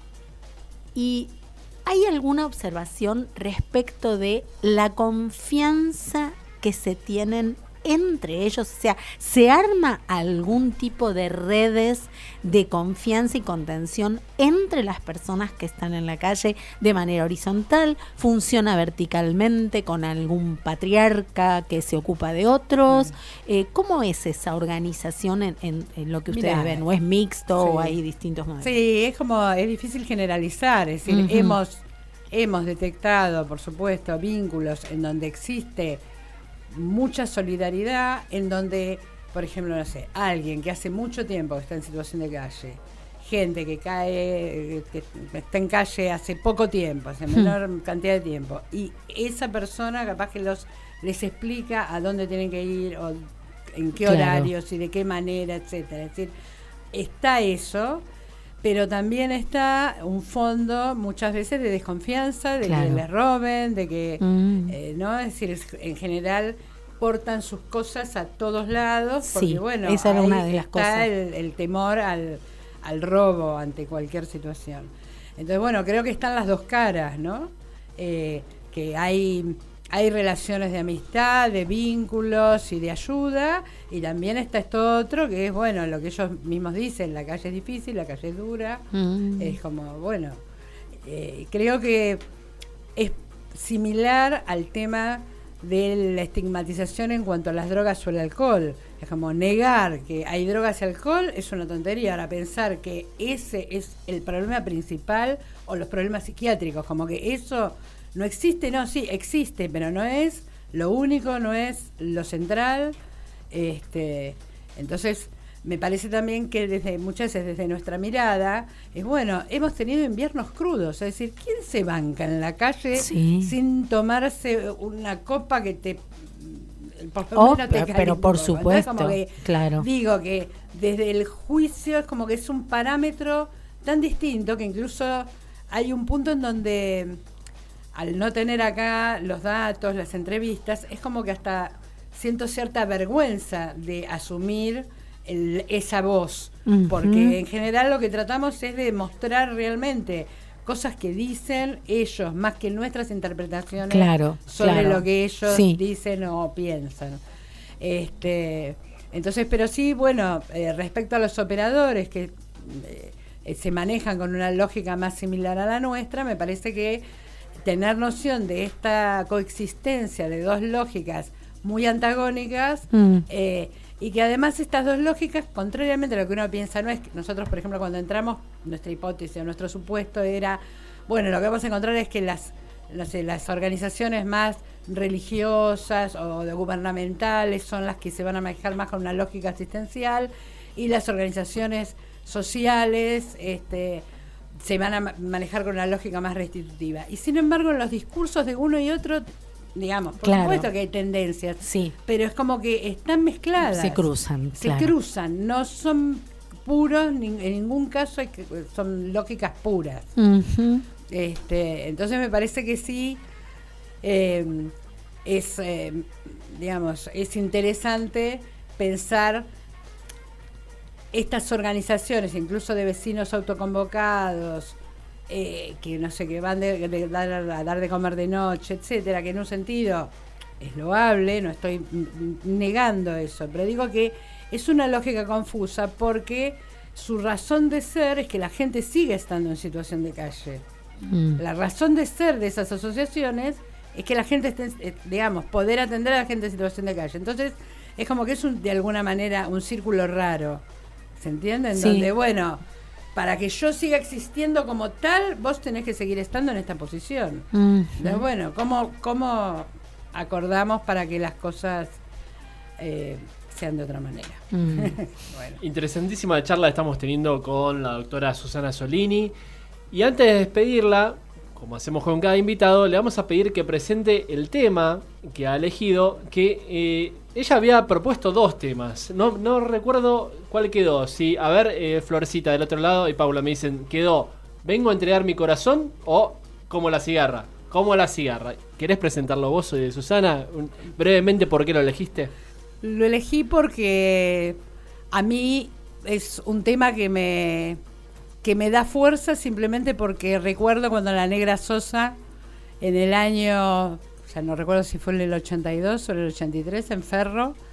¿Y hay alguna observación respecto de la confianza que se tienen entre ellos? O sea, ¿se arma algún tipo de redes de confianza y contención entre las personas que están en la calle de manera horizontal? ¿Funciona verticalmente con algún patriarca que se ocupa de otros? Eh, ¿Cómo es esa organización en, en, en lo que ustedes Mirá, ven? ¿O es mixto sí. o hay distintos modelos? Sí, es como, es difícil generalizar, es decir, Uh-huh. hemos, hemos detectado, por supuesto, vínculos en donde existe mucha solidaridad, en donde, por ejemplo, no sé, alguien que hace mucho tiempo que está en situación de calle, gente que cae, que está en calle hace poco tiempo, hace menor hmm. cantidad de tiempo, y esa persona capaz que los les explica a dónde tienen que ir, o en qué claro. horarios y de qué manera, etcétera. Es decir, está eso, pero también está un fondo muchas veces de desconfianza, de claro. que les roben, de que, mm. eh, ¿no? Es decir, es, en general portan sus cosas a todos lados, porque sí, bueno, esa era ahí una de las está cosas. El, el temor al, al robo ante cualquier situación. Entonces, bueno, creo que están las dos caras, ¿no? Eh, que hay... Hay relaciones de amistad, de vínculos y de ayuda, y también está esto otro que es, bueno, lo que ellos mismos dicen, la calle es difícil, la calle es dura, mm. es como, bueno, eh, creo que es similar al tema de la estigmatización en cuanto a las drogas o el alcohol. Es como negar que hay drogas y alcohol es una tontería. Ahora pensar que ese es el problema principal o los problemas psiquiátricos, como que eso... No existe, no, sí, existe, pero no es lo único, no es lo central. Este, entonces, me parece también que desde muchas veces desde nuestra mirada, es bueno, hemos tenido inviernos crudos, es decir, ¿quién se banca en la calle sí. sin tomarse una copa que te... Por oh, te pero, pero por supuesto, como que, claro. Digo que desde el juicio es como que es un parámetro tan distinto que incluso hay un punto en donde... Al no tener acá los datos, las entrevistas, es como que hasta siento cierta vergüenza de asumir el, esa voz, uh-huh. porque en general lo que tratamos es de mostrar realmente cosas que dicen ellos, más que nuestras interpretaciones claro, sobre claro. lo que ellos sí. dicen o piensan. Este, entonces, pero sí, bueno, eh, respecto a los operadores que eh, se manejan con una lógica más similar a la nuestra, me parece que tener noción de esta coexistencia de dos lógicas muy antagónicas mm. eh, y que además estas dos lógicas, contrariamente a lo que uno piensa, no es que nosotros, por ejemplo, cuando entramos, nuestra hipótesis o nuestro supuesto era, bueno, lo que vamos a encontrar es que las, no sé, las organizaciones más religiosas o de gubernamentales son las que se van a manejar más con una lógica asistencial y las organizaciones sociales, este se van a manejar con una lógica más restitutiva. Y sin embargo, en los discursos de uno y otro, digamos, por claro. supuesto que hay tendencias, sí. pero es como que están mezcladas. Se cruzan. Se claro. cruzan, no son puros, ni, en ningún caso hay que, son lógicas puras. Uh-huh. Este, entonces me parece que sí, eh, es, eh, digamos, es interesante pensar estas organizaciones, incluso de vecinos autoconvocados, eh, que no sé, que van de, de dar, a dar de comer de noche, etcétera, que en un sentido es loable, no estoy negando eso, pero digo que es una lógica confusa porque su razón de ser es que la gente sigue estando en situación de calle. Mm. La razón de ser de esas asociaciones es que la gente esté, digamos, poder atender a la gente en situación de calle. Entonces, es como que es un, de alguna manera un círculo raro. ¿Se entiende? En sí. donde, bueno, para que yo siga existiendo como tal, vos tenés que seguir estando en esta posición. Uh-huh. Entonces, bueno, ¿cómo, cómo acordamos para que las cosas eh, sean de otra manera? Uh-huh. Bueno. Interesantísima charla estamos teniendo con la doctora Susana Solini. Y antes de despedirla, como hacemos con cada invitado, le vamos a pedir que presente el tema que ha elegido, que eh, ella había propuesto dos temas. No, no recuerdo cuál quedó. Sí, a ver, eh, Florcita del otro lado y Paula me dicen, quedó ¿Vengo a entregar mi corazón o Como la cigarra? Como la cigarra. ¿Querés presentarlo vos, eh, Susana? Un, brevemente, ¿por qué lo elegiste? Lo elegí porque a mí es un tema que me... que me da fuerza simplemente porque recuerdo cuando la Negra Sosa en el año, ya no recuerdo si fue en el ochenta y dos o en el ochenta y tres en Ferro,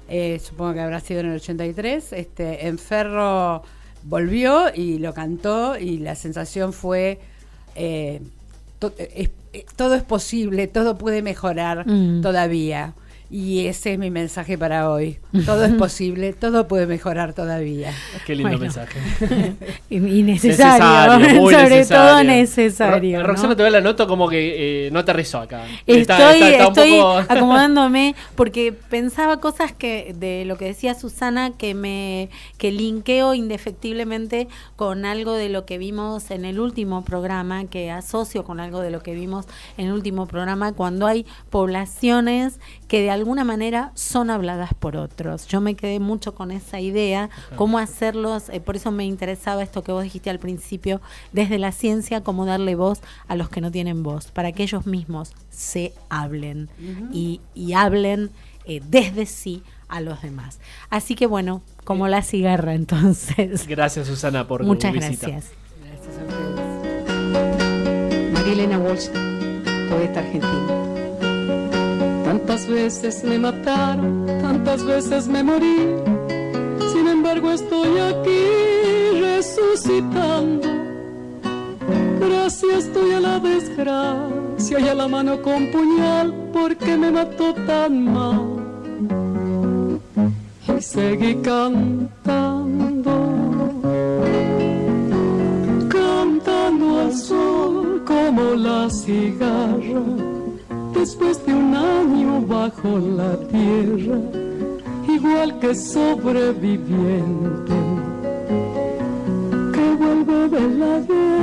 eh, supongo que habrá sido en el ochenta y tres, este, en Ferro volvió y lo cantó y la sensación fue eh, to- es, eh, todo es posible, todo puede mejorar mm. todavía. Y ese es mi mensaje para hoy. Todo es posible, todo puede mejorar todavía. Qué lindo bueno. mensaje. Y necesario, necesario muy sobre necesario. todo necesario. Ro- Roxana, ¿no? todavía la noto como que eh, no aterrizó acá. Estoy, está, está, está estoy un poco... acomodándome porque pensaba cosas que de lo que decía Susana que me que linkeo indefectiblemente con algo de lo que vimos en el último programa, que asocio con algo de lo que vimos en el último programa, cuando hay poblaciones que de alguna manera son habladas por otros. Yo me quedé mucho con esa idea, cómo hacerlos, eh, por eso me interesaba esto que vos dijiste al principio, desde la ciencia, cómo darle voz a los que no tienen voz, para que ellos mismos se hablen uh-huh. y, y hablen eh, desde sí a los demás. Así que bueno, como la cigarra entonces. Gracias, Susana, por Muchas tu visita. gracias. Gracias a ustedes. María Elena Walsh, poeta argentina. Tantas veces me mataron, tantas veces me morí, sin embargo estoy aquí resucitando. Gracias estoy a la desgracia y a la mano con puñal, porque me mató tan mal. Y seguí cantando, cantando al sol como la cigarra. Después de un año bajo la tierra, igual que sobreviviente que vuelve de la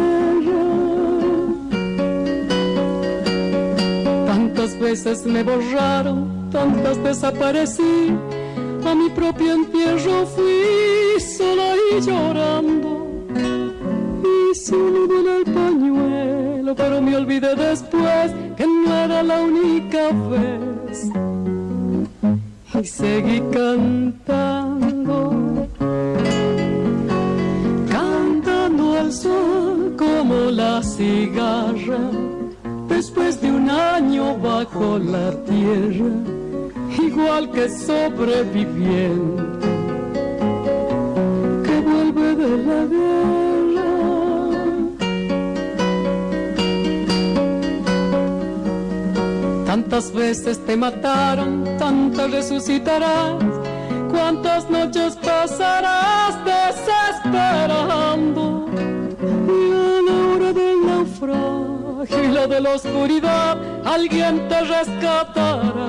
guerra. Tantas veces me borraron, tantas desaparecí, a mi propio entierro fui sola y llorando. Hice un nudo en el pañuelo, pero me olvidé después que no era la única vez. Y seguí cantando, cantando al sol como la cigarra. Después de un año bajo la tierra, igual que sobreviviente que vuelve de la guerra. Tantas veces te mataron, tantas resucitarás, cuántas noches pasarás desesperando. Y a la hora del naufragio y la de la oscuridad, alguien te rescatará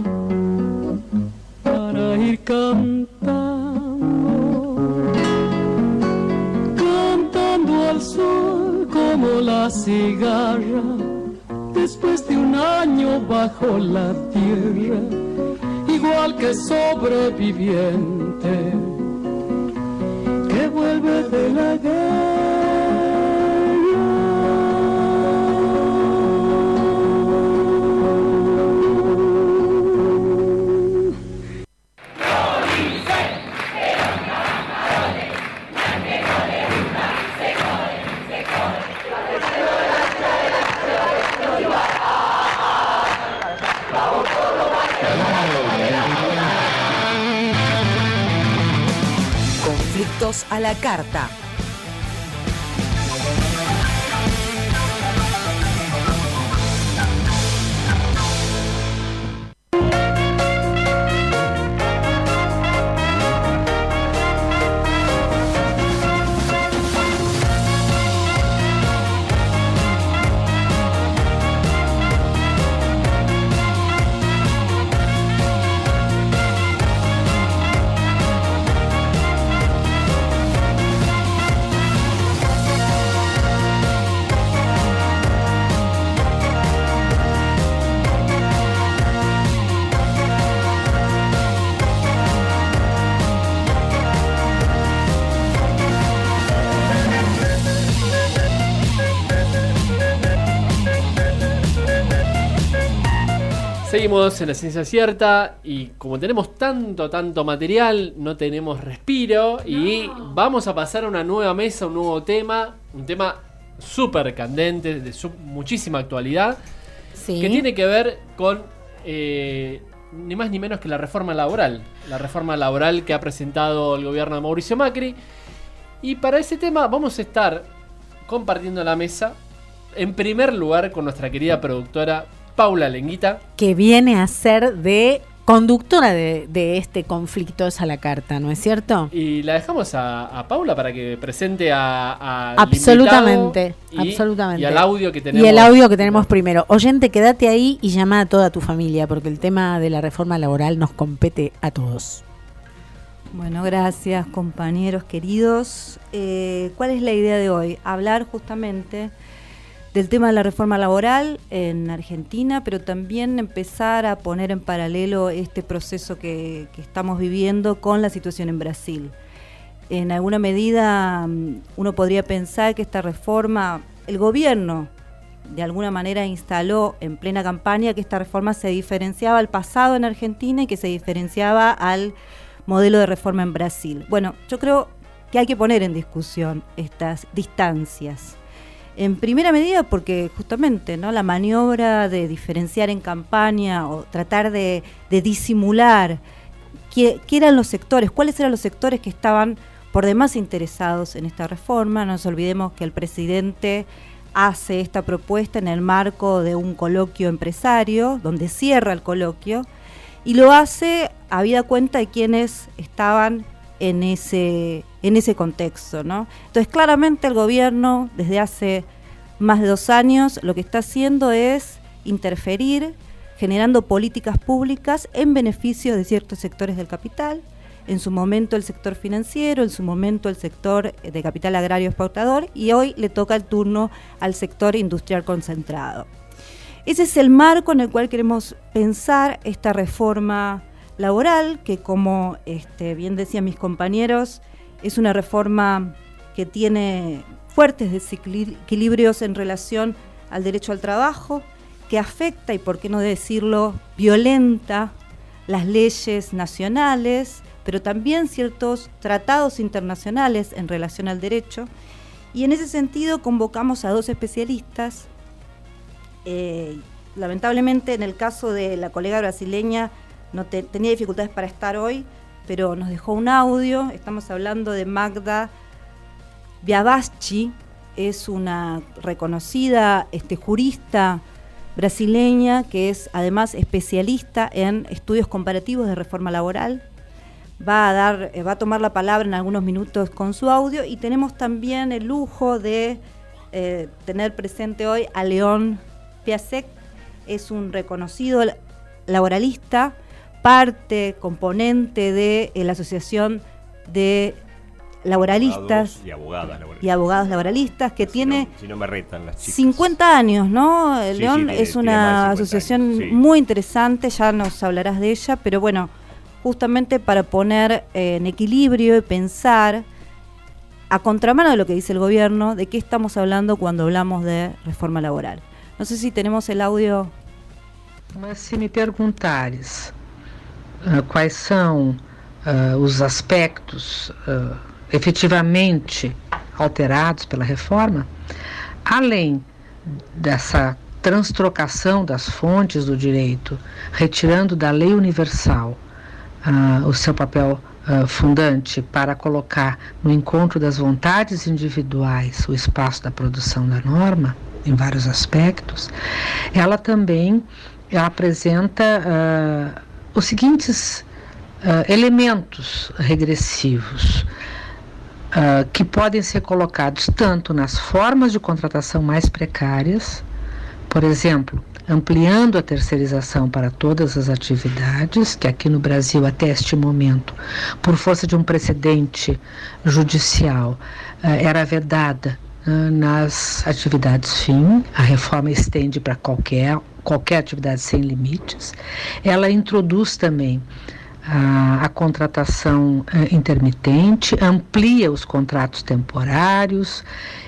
para ir cantando, cantando al sol como la cigarra. Después de un año bajo la tierra, igual que sobreviviente que vuelve de la guerra. Conflictos a la carta. Seguimos en La Ciencia Cierta y como tenemos tanto, tanto material, no tenemos respiro y no. Vamos a pasar a una nueva mesa, un nuevo tema, un tema súper candente, de su, muchísima actualidad, sí. Que tiene que ver con eh, ni más ni menos que la reforma laboral. La reforma laboral que ha presentado el gobierno de Mauricio Macri. Y para ese tema vamos a estar compartiendo la mesa, en primer lugar, con nuestra querida productora Paula Lenguita, que viene a ser de conductora de, de este conflicto a la carta, ¿no es cierto? Y la dejamos a, a Paula para que presente a, a absolutamente, y, absolutamente. Y al audio que tenemos. Y el audio que tenemos primero. Oyente, quédate ahí y llama a toda tu familia, porque el tema de la reforma laboral nos compete a todos. Bueno, gracias compañeros queridos. Eh, ¿Cuál es la idea de hoy? Hablar justamente del tema de la reforma laboral en Argentina, pero también empezar a poner en paralelo este proceso que, que estamos viviendo con la situación en Brasil. En alguna medida uno podría pensar que esta reforma, el gobierno de alguna manera instaló en plena campaña que esta reforma se diferenciaba al pasado en Argentina y que se diferenciaba al modelo de reforma en Brasil. Bueno, yo creo que hay que poner en discusión estas distancias. En primera medida porque justamente, ¿no?, la maniobra de diferenciar en campaña o tratar de, de disimular qué, qué eran los sectores, cuáles eran los sectores que estaban por demás interesados en esta reforma. No nos olvidemos que el presidente hace esta propuesta en el marco de un coloquio empresario, donde cierra el coloquio, y lo hace habida cuenta de quienes estaban en ese, en ese contexto, ¿no? Entonces, claramente el gobierno, desde hace más de dos años, lo que está haciendo es interferir, generando políticas públicas en beneficio de ciertos sectores del capital, en su momento el sector financiero, en su momento el sector de capital agrario exportador, y hoy le toca el turno al sector industrial concentrado. Ese es el marco en el cual queremos pensar esta reforma laboral, que como este, bien decían mis compañeros, es una reforma que tiene fuertes desequilibrios en relación al derecho al trabajo, que afecta, y por qué no decirlo, violenta las leyes nacionales, pero también ciertos tratados internacionales en relación al derecho. Y en ese sentido convocamos a dos especialistas. Eh, lamentablemente en el caso de la colega brasileña no te, tenía dificultades para estar hoy, pero nos dejó un audio. Estamos hablando de Magda Biavaschi, es una reconocida este, jurista brasileña que es además especialista en estudios comparativos de reforma laboral. Va a dar, eh, va a tomar la palabra en algunos minutos con su audio, y tenemos también el lujo de eh, tener presente hoy a León Piasek. Es un reconocido laboralista, parte, componente de eh, la Asociación de Laboralistas abogados y abogadas laboralistas, y abogados laboralistas que si tiene no, si no me retan las chicas. cincuenta años, ¿no? Sí, León sí, tiene, es una asociación sí. muy interesante, ya nos hablarás de ella, pero bueno, justamente para poner eh, en equilibrio y pensar a contramano de lo que dice el gobierno, de qué estamos hablando cuando hablamos de reforma laboral. No sé si tenemos el audio. Mas se me perguntares uh, quais são uh, os aspectos uh, efetivamente alterados pela reforma, além dessa transtrocação das fontes do direito, retirando da lei universal uh, o seu papel uh, fundante para colocar no encontro das vontades individuais o espaço da produção da norma, em vários aspectos, ela também ela apresenta uh, os seguintes uh, elementos regressivos uh, que podem ser colocados tanto nas formas de contratação mais precárias, por exemplo, ampliando a terceirização para todas as atividades, que aqui no Brasil, até este momento, por força de um precedente judicial, uh, era vedada uh, nas atividades fim. A reforma estende para qualquer qualquer atividade sem limites. Ela introduz também a, a contratação uh, intermitente, amplia os contratos temporários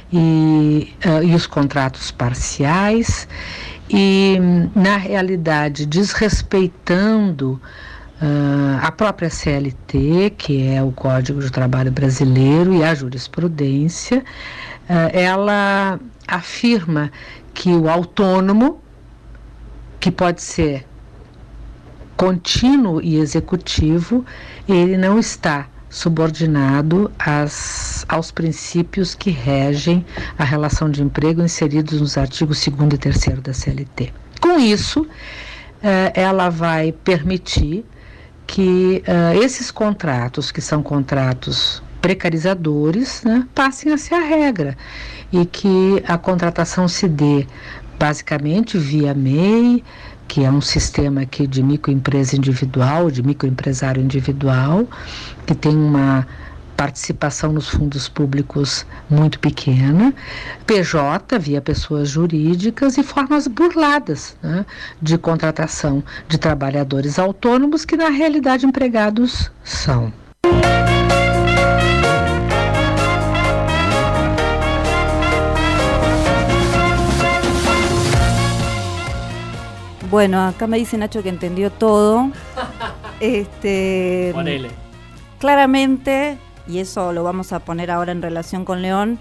e, uh, e os contratos parciais, e, na realidade, desrespeitando uh, a própria C L T, que é o Código de Trabalho brasileiro, e a jurisprudência, uh, ela afirma que o autônomo, que pode ser contínuo e executivo, ele não está subordinado às, aos princípios que regem a relação de emprego inseridos nos artigos segundo e terceiro da C L T. Com isso, eh, ela vai permitir que eh, esses contratos, que são contratos precarizadores, né, passem a ser a regra e que a contratação se dê basicamente via M E I, que é um sistema aqui de microempresa individual, de microempresário individual, que tem uma participação nos fundos públicos muito pequena, P J, via pessoas jurídicas, e formas burladas, né, de contratação de trabalhadores autônomos, que na realidade empregados são. Bueno, acá me dice Nacho que entendió todo. Este, Ponele. Claramente, y eso lo vamos a poner ahora en relación con León,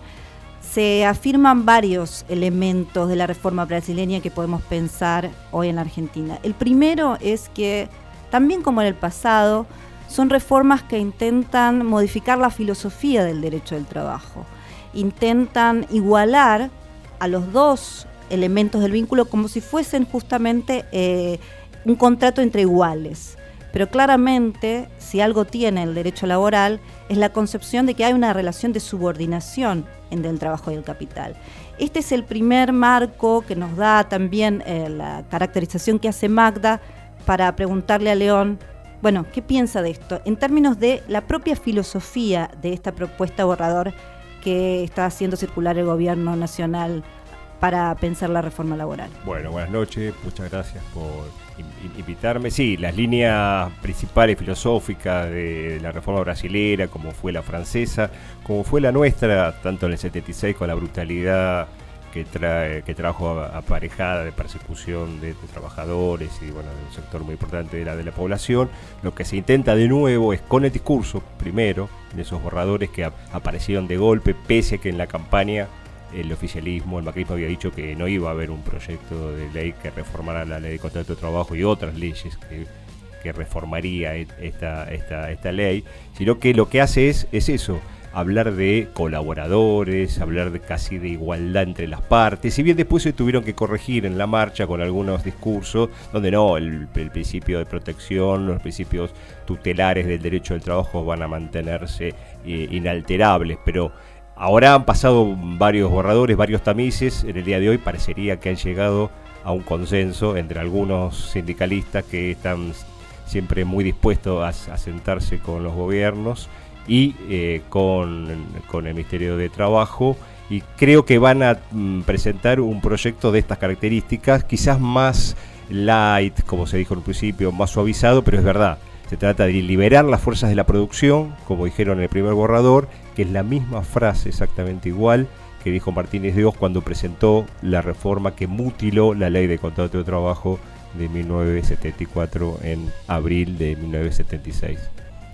se afirman varios elementos de la reforma brasileña que podemos pensar hoy en la Argentina. El primero es que, también como en el pasado, son reformas que intentan modificar la filosofía del derecho del trabajo. Intentan igualar a los dos elementos del vínculo como si fuesen justamente eh, un contrato entre iguales. Pero claramente, si algo tiene el derecho laboral, es la concepción de que hay una relación de subordinación entre el trabajo y el capital. Este es el primer marco que nos da también eh, la caracterización que hace Magda para preguntarle a León, bueno, ¿qué piensa de esto? En términos de la propia filosofía de esta propuesta borrador que está haciendo circular el gobierno nacional para pensar la reforma laboral. Bueno, buenas noches, muchas gracias por in- invitarme. Sí, las líneas principales filosóficas de la reforma brasilera, como fue la francesa, como fue la nuestra, tanto en el setenta y seis con la brutalidad que trae, que trajo aparejada de persecución de, de trabajadores y bueno, de un sector muy importante de la, de la población. Lo que se intenta de nuevo es con el discurso, primero, de esos borradores que a, aparecieron de golpe, pese a que en la campaña el oficialismo, el macrismo había dicho que no iba a haber un proyecto de ley que reformara la ley de contrato de trabajo y otras leyes que, que reformaría esta, esta, esta ley, sino que lo que hace es, es eso, hablar de colaboradores, hablar de casi de igualdad entre las partes, si bien después se tuvieron que corregir en la marcha con algunos discursos donde no, el, el principio de protección, los principios tutelares del derecho del trabajo van a mantenerse eh, inalterables, pero ahora han pasado varios borradores, varios tamices. En el día de hoy parecería que han llegado a un consenso entre algunos sindicalistas que están siempre muy dispuestos a, a sentarse con los gobiernos y eh, con, con el Ministerio de Trabajo, y creo que van a mm, presentar un proyecto de estas características, quizás más light, como se dijo en un principio, más suavizado, pero es verdad. Se trata de liberar las fuerzas de la producción, como dijeron en el primer borrador, que es la misma frase exactamente igual que dijo Martínez de Oz cuando presentó la reforma que mutiló la ley de contrato de trabajo de mil novecientos setenta y cuatro en abril de mil novecientos setenta y seis.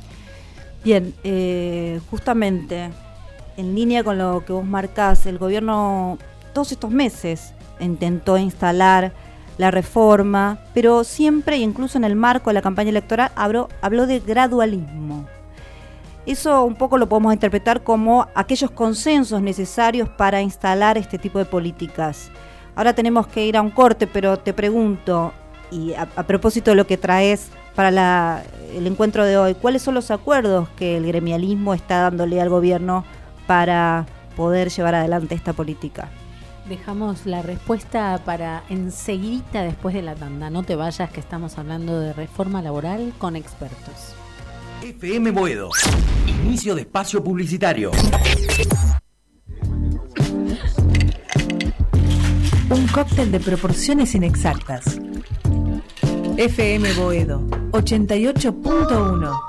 Bien, eh, justamente en línea con lo que vos marcás, el gobierno todos estos meses intentó instalar la reforma, pero siempre, incluso en el marco de la campaña electoral, habló, habló de gradualismo. Eso un poco lo podemos interpretar como aquellos consensos necesarios para instalar este tipo de políticas. Ahora tenemos que ir a un corte, pero te pregunto, y a, a propósito de lo que traes para la, el encuentro de hoy, ¿cuáles son los acuerdos que el gremialismo está dándole al gobierno para poder llevar adelante esta política? Dejamos la respuesta para enseguidita después de la tanda. No te vayas, que estamos hablando de reforma laboral con expertos. F M Boedo. Inicio de espacio publicitario. Un cóctel de proporciones inexactas. F M Boedo ochenta y ocho punto uno.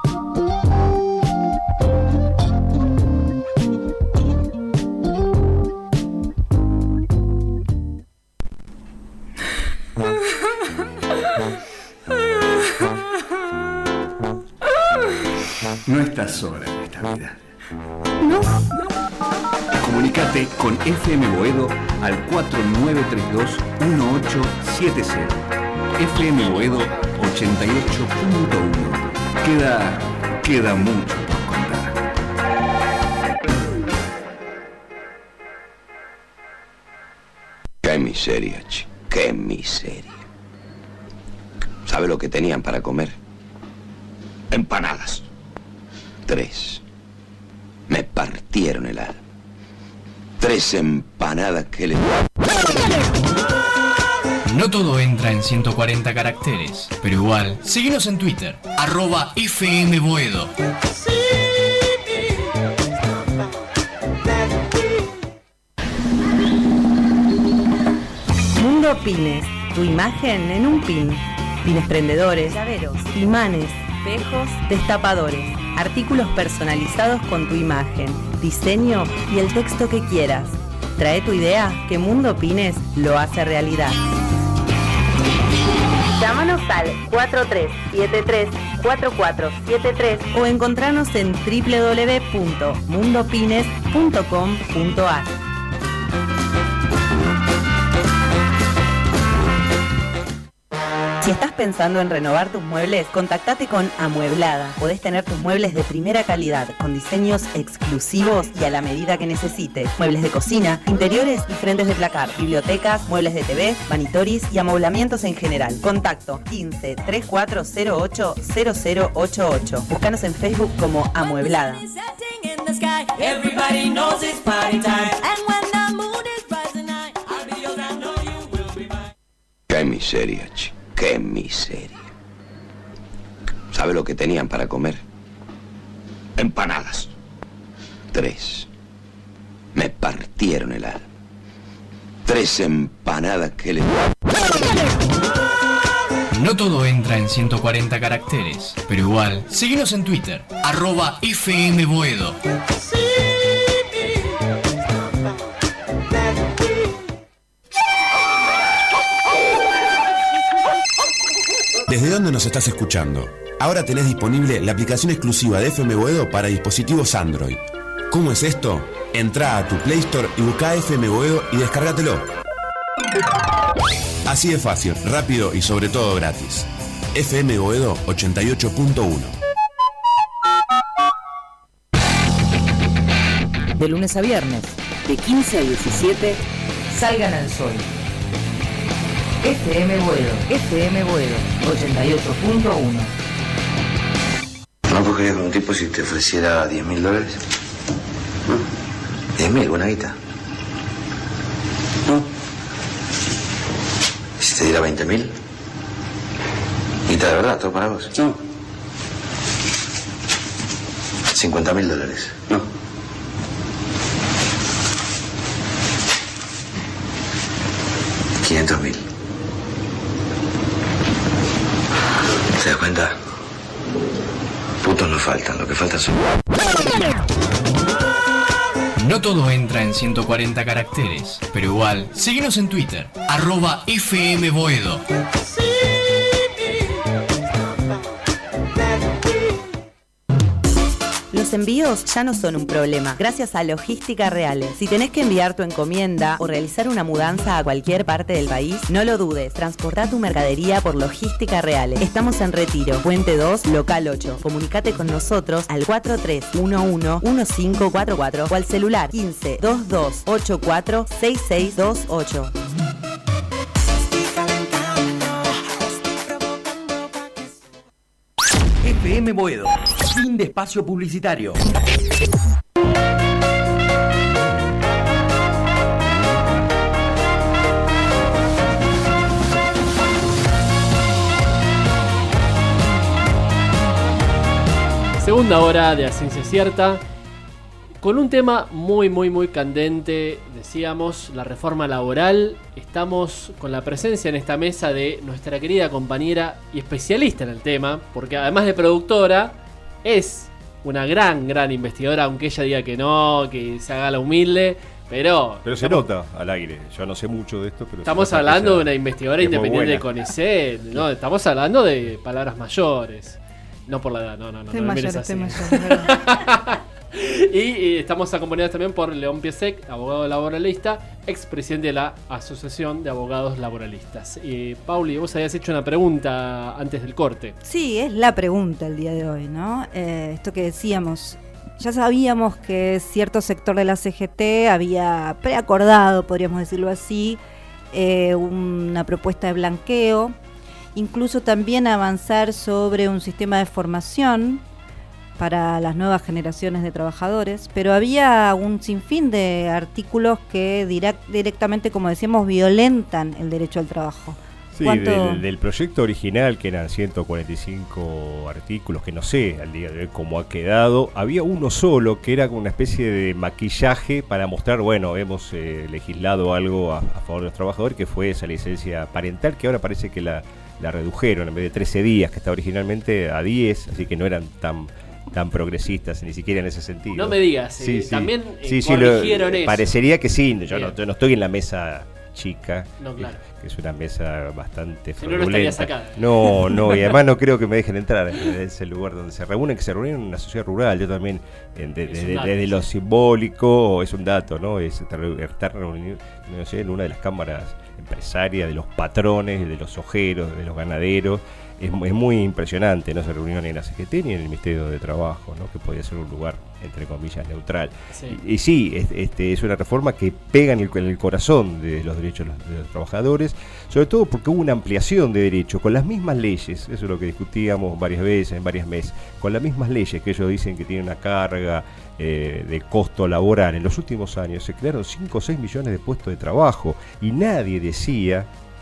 No estás sola en esta vida. No. Comunicate con F M Boedo al cuatro nueve tres dos uno ocho siete cero. F M Boedo ochenta y ocho punto uno. Queda, queda mucho por contar. Qué miseria, chico, qué miseria. ¿Sabe lo que tenían para comer? Empanadas. Tres. Me partieron el alma. Tres empanadas que le... No todo entra en ciento cuarenta caracteres, pero igual, síguenos en Twitter, arroba F M Boedo. Mundo Pines, tu imagen en un pin. Pines prendedores, llaveros, imanes, espejos, destapadores, artículos personalizados con tu imagen, diseño y el texto que quieras. Trae tu idea que Mundo Pines lo hace realidad. Llámanos al cuatro tres siete tres cuatro cuatro siete tres o encontranos en doble u doble u doble u punto mundo pines punto com punto a r. Si estás pensando en renovar tus muebles, contactate con Amueblada. Podés tener tus muebles de primera calidad, con diseños exclusivos y a la medida que necesites. Muebles de cocina, interiores y frentes de placar, bibliotecas, muebles de T V, vanitoris y amoblamientos en general. Contacto quince treinta y cuatro cero ocho cero cero ocho ocho. Búscanos en Facebook como Amueblada. Qué miseria, chico. ¡Qué miseria! ¿Sabe lo que tenían para comer? Empanadas. Tres. Me partieron el alma. Tres empanadas que le... No todo entra en ciento cuarenta caracteres, pero igual, síguenos en Twitter, arroba F M Boedo. ¿Desde dónde nos estás escuchando? Ahora tenés disponible la aplicación exclusiva de F M Boedo para dispositivos Android. ¿Cómo es esto? Entrá a tu Play Store y buscá F M Boedo y descárgatelo. Así de fácil, rápido y sobre todo gratis. F M Boedo ochenta y ocho punto uno. De lunes a viernes, de quince a diecisiete, salgan al sol. F M Boedo, F M Boedo, ochenta y ocho punto uno. ¿No cogerías con un tipo si te ofreciera diez mil dólares? ¿No? diez mil, buena guita. ¿No? ¿Y si te diera veinte mil? Guita de verdad, todo para vos. No. cincuenta mil dólares. No. quinientos mil. ¿Te das cuenta? Putos no faltan, lo que faltan son... No todo entra en ciento cuarenta caracteres, pero igual, síguenos en Twitter, arroba F M Boedo. Los envíos ya no son un problema, gracias a Logística Reales. Si tenés que enviar tu encomienda o realizar una mudanza a cualquier parte del país, no lo dudes, transportá tu mercadería por Logística Reales. Estamos en Retiro, Puente dos, Local ocho. Comunicate con nosotros al cuatro tres uno uno uno cinco cuatro cuatro o al celular quince veintidós ochenta y cuatro sesenta y seis veintiocho. F M Boedo. Fin de espacio publicitario. Segunda hora de A Ciencia Cierta, con un tema muy muy muy candente, decíamos, la reforma laboral. Estamos con la presencia en esta mesa de nuestra querida compañera y especialista en el tema, porque además de productora, es una gran, gran investigadora, aunque ella diga que no, que se haga la humilde, pero... Pero se estamos, nota al aire, yo no sé mucho de esto, pero... Estamos hablando de una investigadora independiente de CONICET, ¿no? Estamos hablando de palabras mayores. No por la edad, no, no, no. Estoy no mayor, estoy mayor. Y, y estamos acompañados también por León Piesek, abogado laboralista, expresidente de la Asociación de Abogados Laboralistas. Y Pauli, vos habías hecho una pregunta antes del corte. Sí, es la pregunta el día de hoy, ¿no? Eh, esto que decíamos, ya sabíamos que cierto sector de la C G T había preacordado, podríamos decirlo así, eh, una propuesta de blanqueo, incluso también avanzar sobre un sistema de formación para las nuevas generaciones de trabajadores, pero había un sinfín de artículos que direct, directamente, como decíamos, violentan el derecho al trabajo. Sí, del, del proyecto original, que eran ciento cuarenta y cinco artículos, que no sé al día de hoy cómo ha quedado, había uno solo que era una especie de maquillaje para mostrar, bueno, hemos eh, legislado algo a, a favor de los trabajadores, que fue esa licencia parental, que ahora parece que la, la redujeron, en vez de trece días, que estaba originalmente a diez, así que no eran tan... tan progresistas, ni siquiera en ese sentido. No me digas, sí, eh, sí. también sí, eh, sí, corrigieron lo, eso. Parecería que sí, yo no, yo no estoy en la mesa chica, no, claro. que es una mesa bastante si fraudulenta. No, no estaría sacada. No, no, y además no creo que me dejen entrar en ese lugar donde se reúnen, que se reúnen en una sociedad rural. Yo también, desde de, de, de, de lo simbólico, es un dato, ¿no? Es estar reunido, no sé, en una de las cámaras empresarias de los patrones, de los ojeros, de los ganaderos. Es, es muy impresionante, no se reunió ni en la C G T ni en el Ministerio de Trabajo, ¿no? Que podía ser un lugar, entre comillas, neutral. Sí. Y, y sí, es, este, es una reforma que pega en el, en el corazón de los derechos de los, de los trabajadores, sobre todo porque hubo una ampliación de derechos, con las mismas leyes, eso es lo que discutíamos varias veces, en varias mesas, con las mismas leyes que ellos dicen que tienen una carga eh, de costo laboral. En los últimos años se crearon cinco o seis millones de puestos de trabajo y nadie decía,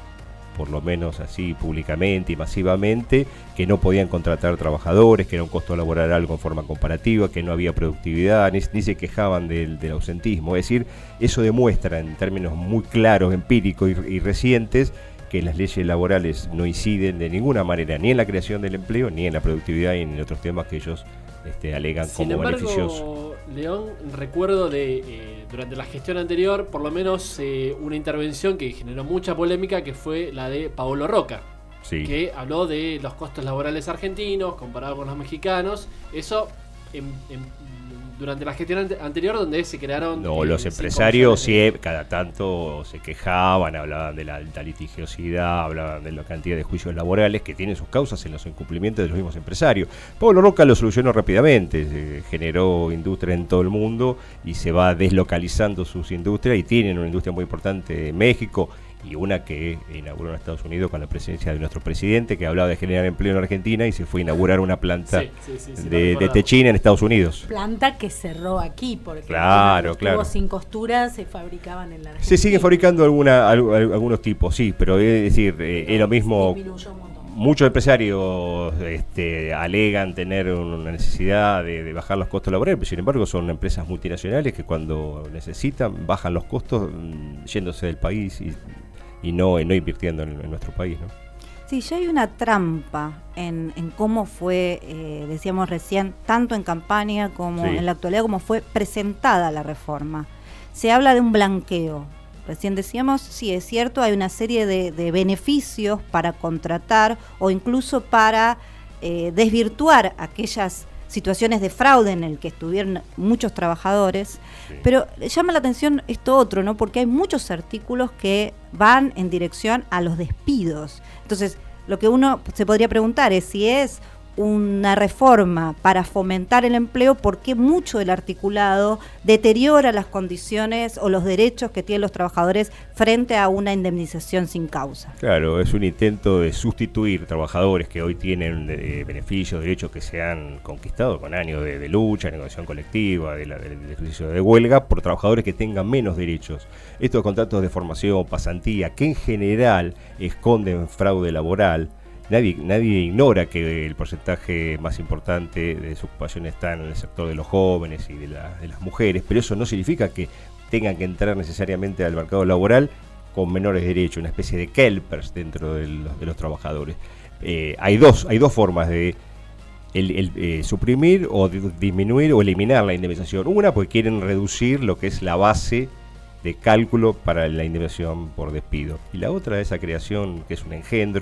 por lo menos así públicamente y masivamente, que no podían contratar trabajadores, que era un costo laboral algo en forma comparativa, que no había productividad, ni, ni se quejaban del, del ausentismo. Es decir, eso demuestra en términos muy claros, empíricos y, y recientes, que las leyes laborales no inciden de ninguna manera ni en la creación del empleo, ni en la productividad y en otros temas que ellos este, alegan Sin como embargo, beneficiosos. León, recuerdo de eh, durante la gestión anterior, por lo menos eh, una intervención que generó mucha polémica, que fue la de Paolo Roca, sí. que habló de los costos laborales argentinos comparado con los mexicanos. Eso en, en, durante la gestión ante, anterior, donde se crearon... No, eh, los empresarios sí, cada tanto se quejaban, hablaban de la alta litigiosidad, hablaban de la cantidad de juicios laborales que tienen sus causas en los incumplimientos de los mismos empresarios. Paolo Roca lo solucionó rápidamente, se generó industria en todo el mundo y se va deslocalizando sus industrias, y tienen una industria muy importante en México y una que inauguró en Estados Unidos con la presencia de nuestro presidente, que hablaba de generar empleo en Argentina, y se fue a inaugurar una planta sí, sí, sí, sí, de, de techina en Estados Unidos. Planta que cerró aquí, porque claro, claro. sin costuras se fabricaban en la Argentina. Se siguen fabricando alguna, algunos tipos, sí, pero es decir, eh, es lo mismo. Muchos empresarios este, alegan tener una necesidad de, de bajar los costos laborales, pero sin embargo son empresas multinacionales que cuando necesitan bajan los costos mmm, yéndose del país y, y no, no invirtiendo en, en nuestro país, ¿no? Sí, ya hay una trampa en, en cómo fue, eh, decíamos recién, tanto en campaña como sí. en la actualidad, como fue presentada la reforma. Se habla de un blanqueo. Recién decíamos, sí, es cierto, hay una serie de, de beneficios para contratar o incluso para eh, desvirtuar aquellas situaciones de fraude en el que estuvieron muchos trabajadores, sí. pero llama la atención esto otro, ¿no? Porque hay muchos artículos que van en dirección a los despidos. Entonces, lo que uno se podría preguntar es si es una reforma para fomentar el empleo, ¿por qué mucho del articulado deteriora las condiciones o los derechos que tienen los trabajadores frente a una indemnización sin causa? Claro, es un intento de sustituir trabajadores que hoy tienen eh, beneficios, derechos que se han conquistado con años de, de lucha, negociación colectiva, de la, del ejercicio de huelga, por trabajadores que tengan menos derechos. Estos contratos de formación, pasantía, que en general esconden fraude laboral. Nadie, nadie ignora que el porcentaje más importante de su ocupación está en el sector de los jóvenes y de, la, de las mujeres, pero eso no significa que tengan que entrar necesariamente al mercado laboral con menores derechos, una especie de kelpers dentro de los, de los trabajadores. Eh, hay dos, hay dos formas de el, el, eh, suprimir o de disminuir o eliminar la indemnización. Una, porque quieren reducir lo que es la base de cálculo para la indemnización por despido. Y la otra, esa creación que es un engendro,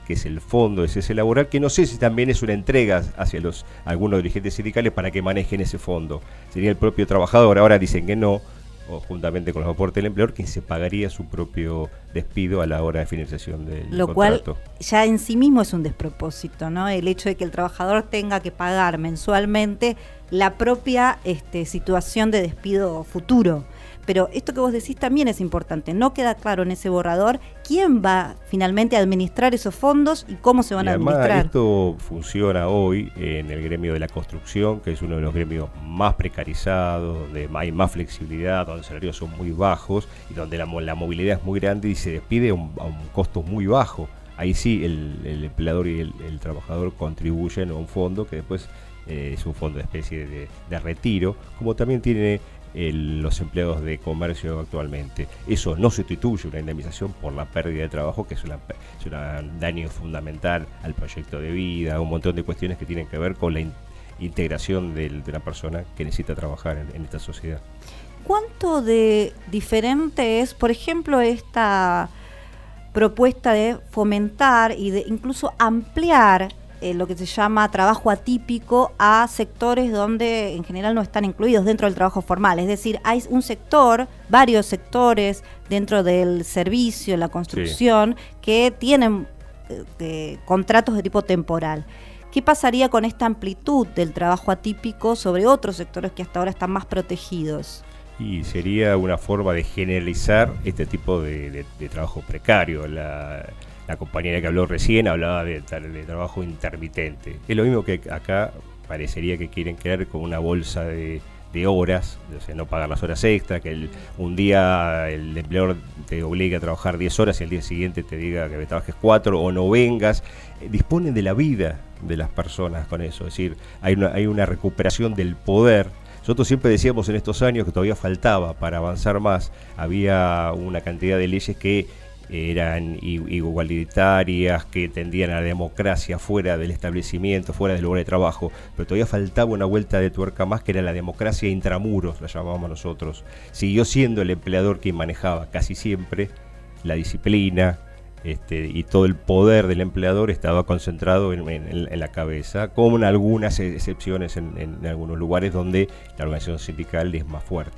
que es el fondo de cese laboral, que no sé si también es una entrega hacia los algunos dirigentes sindicales para que manejen ese fondo. Sería el propio trabajador, ahora dicen que no, o juntamente con los aportes del empleador, quien se pagaría su propio despido a la hora de finalización del Lo contrato. cual ya en sí mismo es un despropósito, ¿no? El hecho de que el trabajador tenga que pagar mensualmente la propia este, situación de despido futuro. Pero esto que vos decís también es importante. No queda claro en ese borrador quién va finalmente a administrar esos fondos y cómo se van y a además, administrar. Esto funciona hoy en el gremio de la construcción, que es uno de los gremios más precarizados, donde hay más flexibilidad, donde los salarios son muy bajos y donde la, la movilidad es muy grande y se despide a un, a un costo muy bajo. Ahí sí el, el empleador y el, el trabajador contribuyen a un fondo que después eh, es un fondo de especie de, de retiro, como también tiene El, los empleados de comercio actualmente. Eso no sustituye una indemnización por la pérdida de trabajo, que es, una, es un daño fundamental al proyecto de vida, un montón de cuestiones que tienen que ver con la in, integración del, de una persona que necesita trabajar en, en esta sociedad. ¿Cuánto de diferente es, por ejemplo, esta propuesta de fomentar y de incluso ampliar Eh, lo que se llama trabajo atípico a sectores donde en general no están incluidos dentro del trabajo formal? Es decir, hay un sector, varios sectores dentro del servicio, la construcción, sí, que tienen eh, eh, contratos de tipo temporal. ¿Qué pasaría con esta amplitud del trabajo atípico sobre otros sectores que hasta ahora están más protegidos? Y sería una forma de generalizar este tipo de, de, de trabajo precario. La, la compañera que habló recién hablaba de, de trabajo intermitente. Es lo mismo que acá parecería que quieren crear como una bolsa de, de horas, o sea, no pagar las horas extras, que el, un día el empleador te obligue a trabajar diez horas y al día siguiente te diga que trabajes cuatro o no vengas. Eh, disponen de la vida de las personas con eso, es decir, hay una, hay una recuperación del poder. Nosotros siempre decíamos en estos años que todavía faltaba para avanzar más. Había una cantidad de leyes que eran igualitarias, que tendían a la democracia fuera del establecimiento, fuera del lugar de trabajo, pero todavía faltaba una vuelta de tuerca más, que era la democracia intramuros, la llamábamos nosotros. Siguió siendo el empleador quien manejaba casi siempre la disciplina, Este, y todo el poder del empleador estaba concentrado en, en, en la cabeza, con algunas excepciones en, en algunos lugares donde la organización sindical es más fuerte.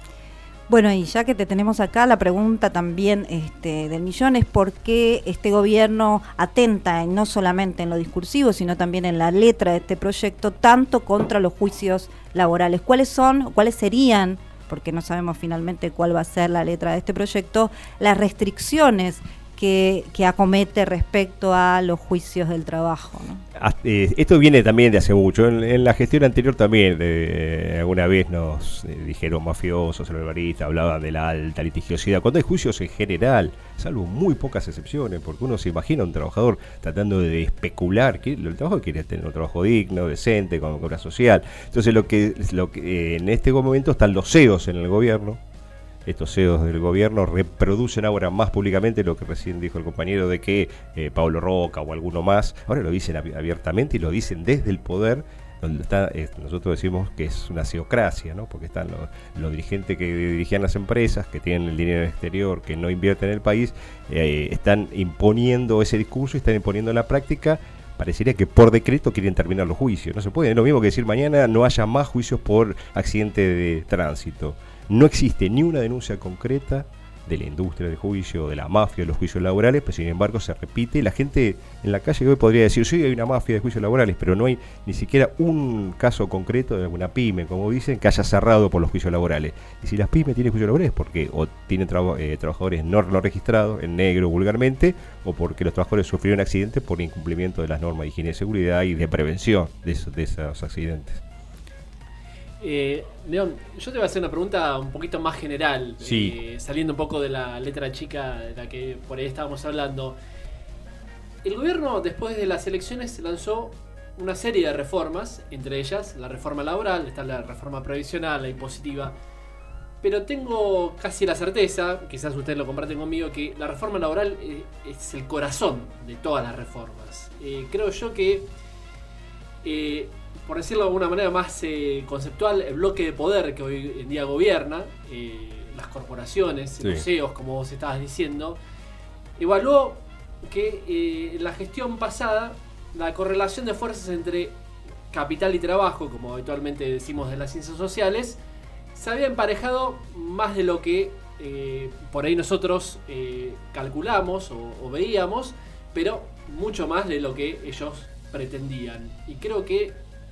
Bueno, y ya que te tenemos acá, la pregunta también este, del millón es por qué este gobierno atenta, en, no solamente en lo discursivo, sino también en la letra de este proyecto, tanto contra los juicios laborales. ¿Cuáles son, cuáles serían, porque no sabemos finalmente cuál va a ser la letra de este proyecto, las restricciones Que, que acomete respecto a los juicios del trabajo, ¿no? Eh, esto viene también de hace mucho. En, en la gestión anterior también, eh, alguna vez nos eh, dijeron mafiosos, salvadoristas, hablaban de la alta litigiosidad. Cuando hay juicios en general, salvo muy pocas excepciones, porque uno se imagina a un trabajador tratando de especular, que el trabajador quiere tener un trabajo digno, decente, con obra social. Entonces, lo que, lo que eh, en este momento están los C E Os en el gobierno. Estos C E Os del gobierno reproducen ahora más públicamente lo que recién dijo el compañero de que eh, Pablo Roca o alguno más, ahora lo dicen abiertamente y lo dicen desde el poder, donde está, eh, nosotros decimos que es una ceocracia, ¿no? Porque están los, los dirigentes que dirigían las empresas, que tienen el dinero exterior, que no invierten en el país, eh, están imponiendo ese discurso y están imponiendo en la práctica. Parecería que por decreto quieren terminar los juicios. No se puede, es lo mismo que decir mañana no haya más juicios por accidente de tránsito. No existe ni una denuncia concreta de la industria del juicio, de la mafia de los juicios laborales, pero sin embargo se repite. La gente en la calle hoy podría decir, sí, hay una mafia de juicios laborales, pero no hay ni siquiera un caso concreto de alguna pyme, como dicen, que haya cerrado por los juicios laborales. Y si las pymes tienen juicios laborales, porque o tienen traba, eh, trabajadores no, no registrados, en negro vulgarmente, o porque los trabajadores sufrieron accidentes por incumplimiento de las normas de higiene y seguridad y de prevención de esos, de esos accidentes. Eh, León, yo te voy a hacer una pregunta un poquito más general, sí. eh, saliendo un poco de la letra chica de la que por ahí estábamos hablando. El gobierno, después de las elecciones, lanzó una serie de reformas, entre ellas la reforma laboral, está la reforma previsional, la impositiva, pero tengo casi la certeza, quizás ustedes lo comparten conmigo, que la reforma laboral eh, es el corazón de todas las reformas. Eh, creo yo que... Eh, por decirlo de alguna manera más eh, conceptual, el bloque de poder que hoy en día gobierna, eh, las corporaciones, sí. los C E Os, como vos estabas diciendo, evaluó que eh, en la gestión pasada la correlación de fuerzas entre capital y trabajo, como habitualmente decimos de las ciencias sociales, se había emparejado más de lo que eh, por ahí nosotros eh, calculamos o, o veíamos, pero mucho más de lo que ellos pretendían. Y creo que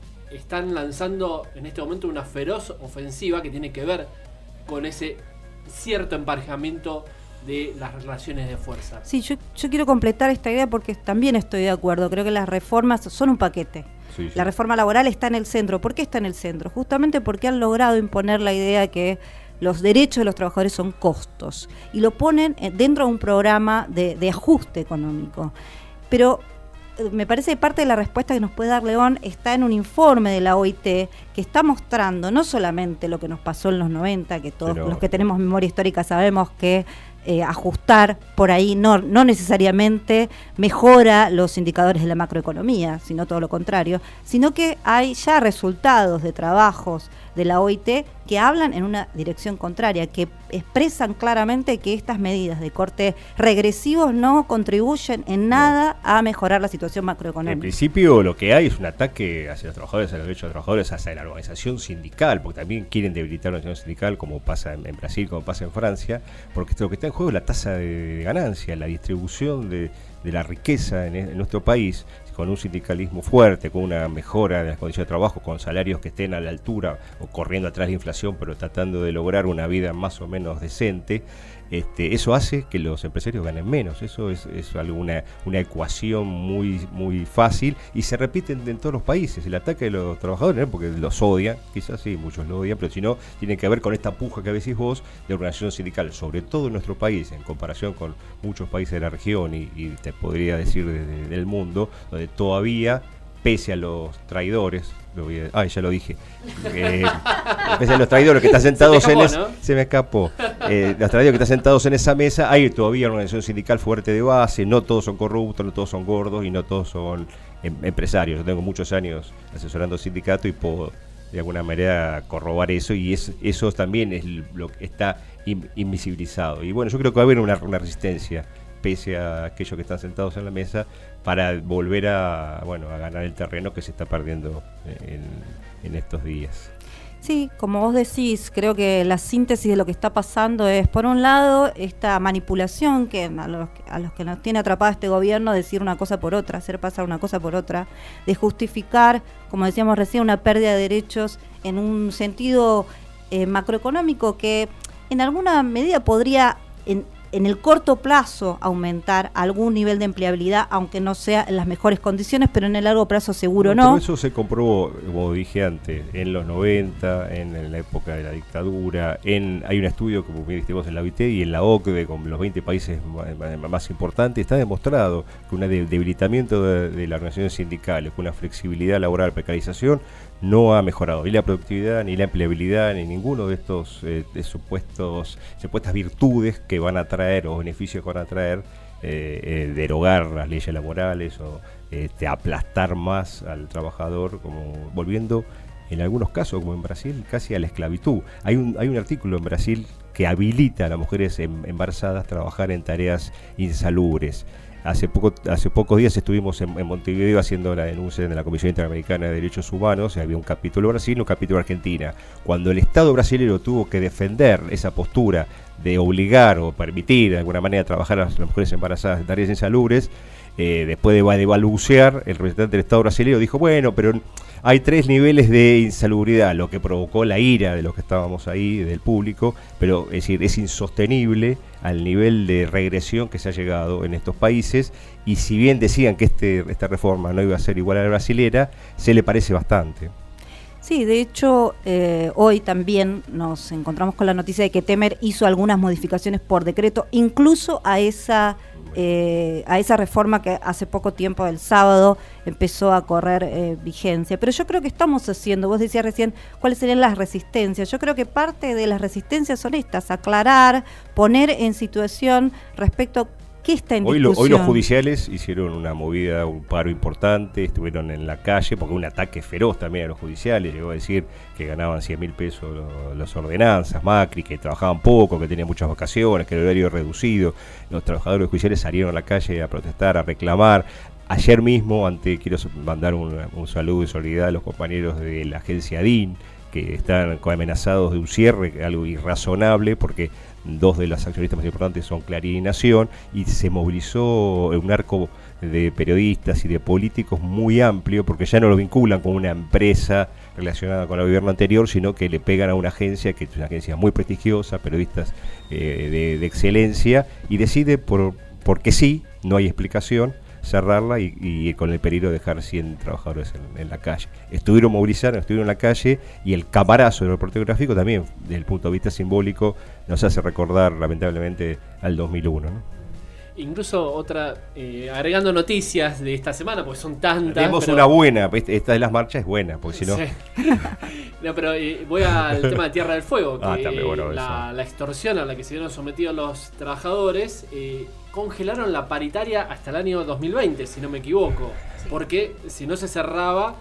están lanzando en este momento una feroz ofensiva que tiene que ver con ese cierto emparejamiento de las relaciones de fuerza. Sí, yo, yo quiero completar esta idea porque también estoy de acuerdo. Creo que las reformas son un paquete. Sí, sí. La reforma laboral está en el centro. ¿Por qué está en el centro? Justamente porque han logrado imponer la idea que los derechos de los trabajadores son costos y lo ponen dentro de un programa de, de ajuste económico. Pero me parece que parte de la respuesta que nos puede dar León está en un informe de la O I T que está mostrando no solamente lo que nos pasó en los noventa, que todos Pero, los que tenemos memoria histórica sabemos que eh, ajustar por ahí no, no necesariamente mejora los indicadores de la macroeconomía, sino todo lo contrario, sino que hay ya resultados de trabajos de la O I T que hablan en una dirección contraria, que expresan claramente que estas medidas de corte regresivos no contribuyen en nada no. a mejorar la situación macroeconómica. En principio lo que hay es un ataque hacia los trabajadores, hacia los derechos de los trabajadores, hacia la organización sindical, porque también quieren debilitar la organización sindical, como pasa en, en Brasil, como pasa en Francia, porque lo que está en juego es la tasa de ganancia, la distribución de, de la riqueza en, en nuestro país, con un sindicalismo fuerte, con una mejora de las condiciones de trabajo, con salarios que estén a la altura o corriendo atrás de la inflación, pero tratando de lograr una vida más o menos decente, este, eso hace que los empresarios ganen menos. Eso es, es alguna, una ecuación muy, muy fácil y se repite en, en todos los países. El ataque de los trabajadores, ¿no? Porque los odian, quizás sí, muchos lo odian, pero si no, tiene que ver con esta puja que decís vos de organización sindical, sobre todo en nuestro país, en comparación con muchos países de la región y, y te podría decir de, de, del mundo, donde todavía, pese a los traidores, lo voy a, ay, ya lo dije, eh, pese a los traidores que están sentados se me escapó, en es, ¿no? se me escapó, eh, los traidores que están sentados en esa mesa, hay todavía una organización sindical fuerte de base, no todos son corruptos, no todos son gordos y no todos son em, empresarios. Yo tengo muchos años asesorando sindicato y puedo de alguna manera corroborar eso, y es, eso también es lo que está in, invisibilizado. Y bueno, yo creo que va a haber una, una resistencia pese a aquellos que están sentados en la mesa, para volver a bueno a ganar el terreno que se está perdiendo en, en estos días. Sí, como vos decís, creo que la síntesis de lo que está pasando es, por un lado, esta manipulación que a los, a los que nos tiene atrapada este gobierno, decir una cosa por otra, hacer pasar una cosa por otra, de justificar, como decíamos recién, una pérdida de derechos en un sentido eh, macroeconómico que en alguna medida podría en, en el corto plazo aumentar algún nivel de empleabilidad, aunque no sea en las mejores condiciones, pero en el largo plazo seguro no. no. Pero eso se comprobó, como dije antes, en los noventa, en, en la época de la dictadura, en hay un estudio, como viste vos, en la O I T y en la O C D E, con los veinte países más, más importantes, está demostrado que un debilitamiento de, de las organizaciones sindicales, con una flexibilidad laboral, precarización, no ha mejorado ni la productividad, ni la empleabilidad, ni ninguno de estos eh, de supuestos, supuestas virtudes que van a traer o beneficios que van a traer eh, eh, derogar las leyes laborales o este, aplastar más al trabajador, como volviendo en algunos casos, como en Brasil, casi a la esclavitud. Hay un, hay un artículo en Brasil que habilita a las mujeres em, embarazadas a trabajar en tareas insalubres. Hace poco, hace pocos días estuvimos en, en Montevideo haciendo la denuncia en la Comisión Interamericana de Derechos Humanos, y había un capítulo Brasil y un capítulo Argentina. Cuando el Estado brasileño tuvo que defender esa postura de obligar o permitir de alguna manera trabajar a las mujeres embarazadas en tareas insalubres, eh, después de, de balbucear, el representante del Estado brasileño dijo, bueno, pero hay tres niveles de insalubridad, lo que provocó la ira de los que estábamos ahí, del público, pero es decir, es insostenible al nivel de regresión que se ha llegado en estos países, y si bien decían que este, esta reforma no iba a ser igual a la brasilera, se le parece bastante. Sí, de hecho, eh, hoy también nos encontramos con la noticia de que Temer hizo algunas modificaciones por decreto, incluso a esa eh, a esa reforma que hace poco tiempo, el sábado, empezó a correr eh, vigencia. Pero yo creo que estamos haciendo, vos decías recién, cuáles serían las resistencias. Yo creo que parte de las resistencias son estas, aclarar, poner en situación respecto ¿Qué está en hoy, lo, discusión? hoy los judiciales hicieron una movida, un paro importante, estuvieron en la calle, porque un ataque feroz también a los judiciales, llegó a decir que ganaban cien mil pesos los, los ordenanzas, Macri, que trabajaban poco, que tenían muchas vacaciones, que el horario reducido. Los trabajadores judiciales salieron a la calle a protestar, a reclamar. Ayer mismo, ante, quiero mandar un, un saludo de solidaridad a los compañeros de la agencia D I N, que están amenazados de un cierre, algo irrazonable, porque dos de las accionistas más importantes son Clarín y Nación, y se movilizó un arco de periodistas y de políticos muy amplio, porque ya no lo vinculan con una empresa relacionada con el gobierno anterior, sino que le pegan a una agencia, que es una agencia muy prestigiosa, periodistas eh, de, de excelencia, y decide, por porque sí, no hay explicación, cerrarla y, y con el peligro de dejar cien trabajadores en, en la calle. Estuvieron movilizados, estuvieron en la calle, y el camarazo del reportero gráfico también, desde el punto de vista simbólico, nos hace recordar lamentablemente al dos mil uno, ¿no? Incluso otra, eh, agregando noticias de esta semana, porque son tantas. Tenemos pero... una buena, esta de las marchas es buena, porque si no... Sí. No, pero eh, voy al tema de Tierra del Fuego, que ah, también, bueno, la, la extorsión a la que se vieron sometidos los trabajadores, eh, congelaron la paritaria hasta el año dos mil veinte, si no me equivoco, sí. Porque si no se cerraba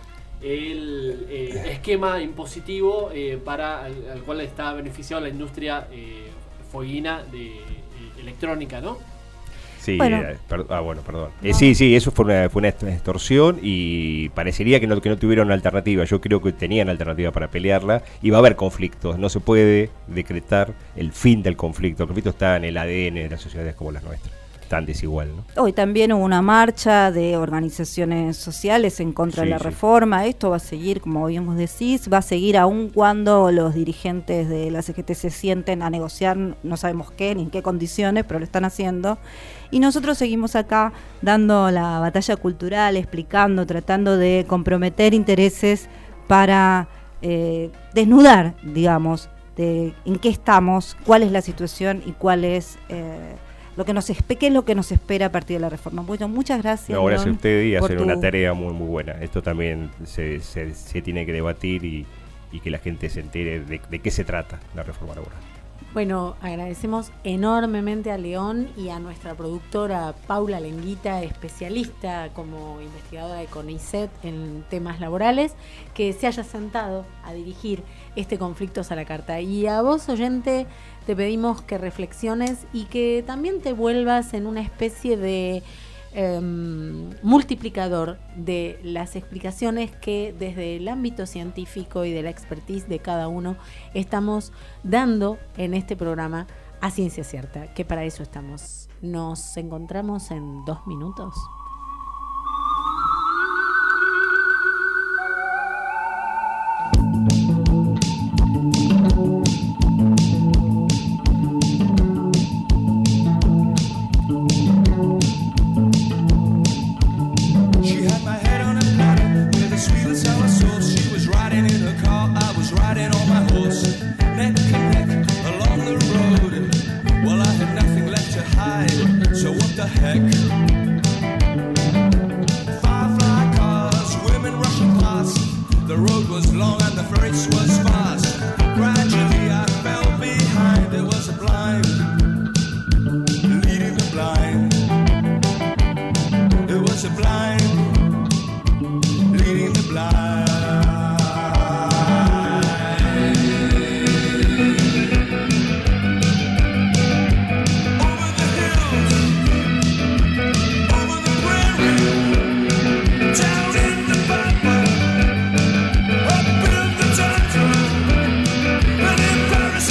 el eh, esquema impositivo eh, para al, al cual está beneficiado la industria eh, fueguina de eh, electrónica, ¿no? Sí, bueno. Eh, per, ah, bueno, perdón. No. Eh, sí, sí, eso fue una, fue una extorsión y parecería que no, que no tuvieron alternativa. Yo creo que tenían alternativa para pelearla y va a haber conflictos. No se puede decretar el fin del conflicto. El conflicto está en el A D N de las sociedades como las nuestras. Tan desigual, ¿no? Hoy también hubo una marcha de organizaciones sociales en contra sí, de la sí. reforma. Esto va a seguir, como bien vos decís, va a seguir aun cuando los dirigentes de la C G T se sienten a negociar, no sabemos qué ni en qué condiciones, pero lo están haciendo. Y nosotros seguimos acá dando la batalla cultural, explicando, tratando de comprometer intereses para eh, desnudar, digamos, de en qué estamos, cuál es la situación y cuál es... Eh, lo que nos espe- qué es lo que nos espera a partir de la reforma. Bueno, muchas gracias. No, gracias a usted y hacer tu... una tarea muy muy buena. Esto también se, se, se tiene que debatir y, y que la gente se entere de, de qué se trata la reforma laboral. Bueno, agradecemos enormemente a León y a nuestra productora Paula Lenguita, especialista como investigadora de CONICET en temas laborales, que se haya sentado a dirigir este Conflictos a la Carta. Y a vos, oyente, te pedimos que reflexiones y que también te vuelvas en una especie de eh, multiplicador de las explicaciones que desde el ámbito científico y de la expertise de cada uno estamos dando en este programa a Ciencia Cierta, que para eso estamos. Nos encontramos en dos minutos. Paris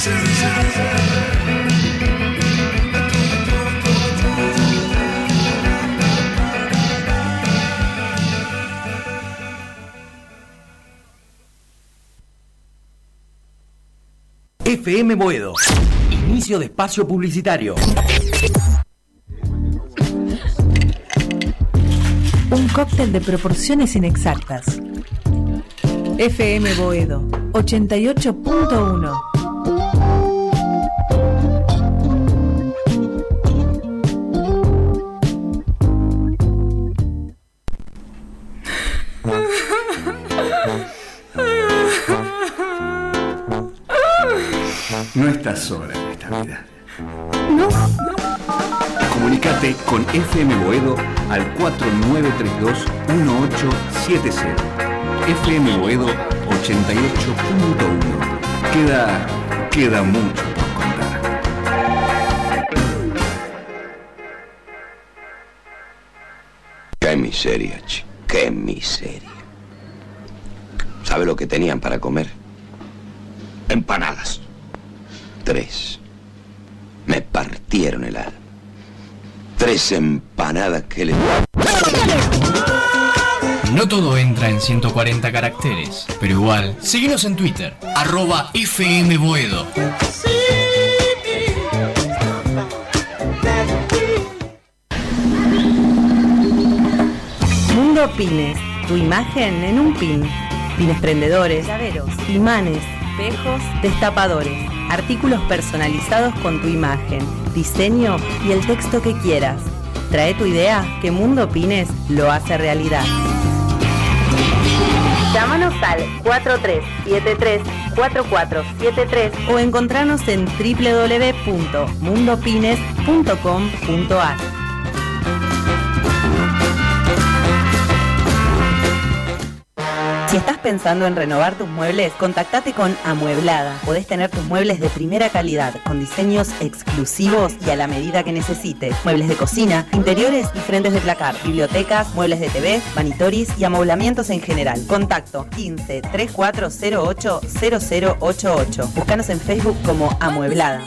F M Boedo. Inicio de espacio publicitario. Un cóctel de proporciones inexactas. F M Boedo ochenta y ocho punto uno. No estás sola en esta vida. No. Comunicate con F M Boedo al cuatro nueve tres dos uno ocho siete cero. F M Boedo ochenta y ocho punto uno. Queda, queda mucho por contar. Qué miseria, chico. Qué miseria. ¿Sabe lo que tenían para comer? Empanadas. Tres. Me partieron el alma. Tres empanadas que le... No todo entra en ciento cuarenta caracteres, pero igual, síguenos en Twitter, arroba F M Boedo. Mundo Pines, tu imagen en un pin. Pines prendedores, llaveros, imanes, espejos, destapadores, artículos personalizados con tu imagen, diseño y el texto que quieras. Trae tu idea que Mundo Pines lo hace realidad. Llámanos al cuatro tres siete tres cuatro cuatro siete tres o encontranos en doble u doble u doble u punto mundo pines punto com punto a r. Si estás pensando en renovar tus muebles, contactate con Amueblada. Podés tener tus muebles de primera calidad, con diseños exclusivos y a la medida que necesites. Muebles de cocina, interiores y frentes de placar, bibliotecas, muebles de T V, vanitoris y amoblamientos en general. Contacto quince treinta y cuatro cero ocho cero cero ocho ocho. Búscanos en Facebook como Amueblada.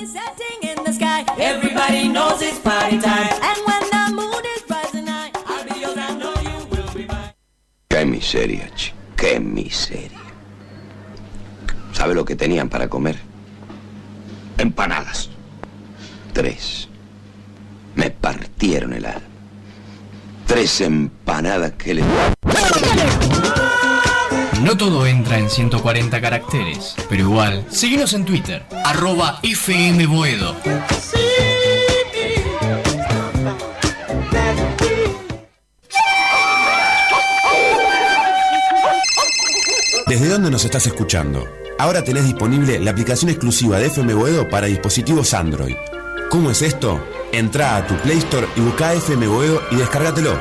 Qué miseria, chico. ¡Qué miseria! ¿Sabe lo que tenían para comer? Empanadas. Tres. Me partieron el alma. Tres empanadas que le... No todo entra en ciento cuarenta caracteres, pero igual, síguenos en Twitter, arroba F M Boedo. ¿Desde dónde nos estás escuchando? Ahora tenés disponible la aplicación exclusiva de F M Boedo para dispositivos Android. ¿Cómo es esto? Entrá a tu Play Store y buscá F M Boedo y descárgatelo.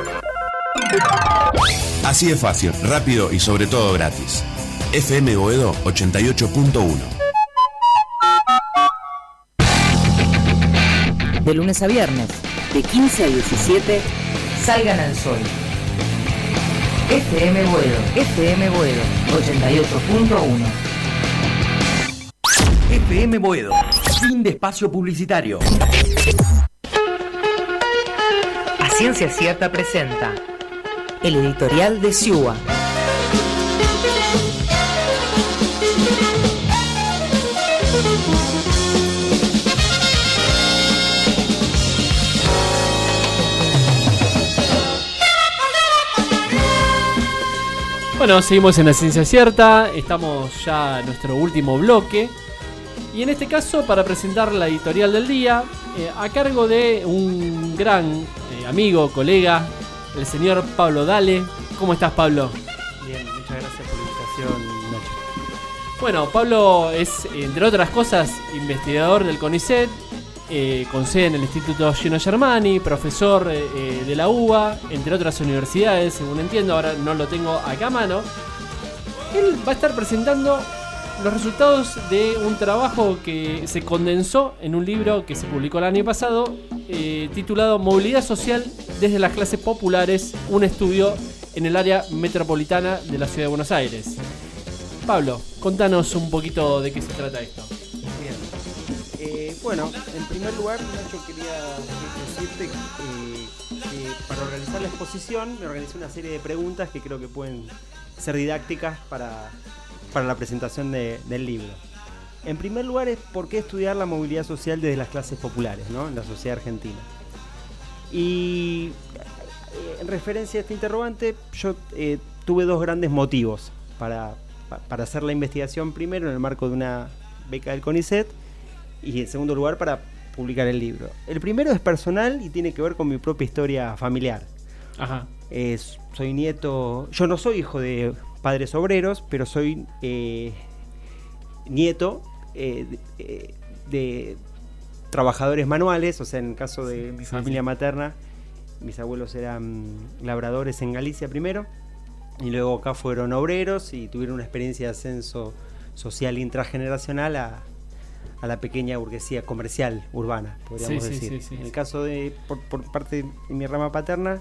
Así de fácil, rápido y sobre todo gratis. F M Boedo ochenta y ocho punto uno. De lunes a viernes, de quince a diecisiete, salgan al sol. F M Boedo, F M Boedo, ochenta y ocho punto uno. F M Boedo, fin de espacio publicitario. A Ciencia Cierta presenta el editorial de Ciúa. Bueno, seguimos en La Ciencia Cierta, estamos ya en nuestro último bloque y en este caso para presentar la editorial del día eh, a cargo de un gran eh, amigo, colega, el señor Pablo Dale. ¿Cómo estás, Pablo? Bien, muchas gracias por la invitación, Nacho. Bueno, Pablo es, entre otras cosas, investigador del CONICET, eh, con sede en el Instituto Gino Germani, profesor eh, de la U B A, entre otras universidades, según entiendo, ahora no lo tengo acá a mano. Él va a estar presentando los resultados de un trabajo que se condensó en un libro que se publicó el año pasado, eh, titulado Movilidad Social desde las clases populares, un estudio en el área metropolitana de la Ciudad de Buenos Aires. Pablo, contanos un poquito de qué se trata esto. Bien. Eh, bueno, en primer lugar, Nacho, quería decirte eh, que para organizar la exposición me organizé una serie de preguntas que creo que pueden ser didácticas para, para la presentación de, del libro. En primer lugar es por qué estudiar la movilidad social desde las clases populares, ¿no?, en la sociedad argentina. Y en referencia a este interrogante, yo eh, tuve dos grandes motivos para, para hacer la investigación. Primero, en el marco de una beca del CONICET, y en segundo lugar, para publicar el libro. El primero es personal y tiene que ver con mi propia historia familiar. Ajá. Eh, soy nieto, yo no soy hijo de padres obreros, pero soy eh, nieto eh, de, de trabajadores manuales. O sea, en el caso de mi sí, familia sí. materna, mis abuelos eran labradores en Galicia primero, y luego acá fueron obreros y tuvieron una experiencia de ascenso social intrageneracional a, a la pequeña burguesía comercial urbana, podríamos sí, decir. Sí, sí, sí, en el sí. caso de, por, por parte de mi rama paterna,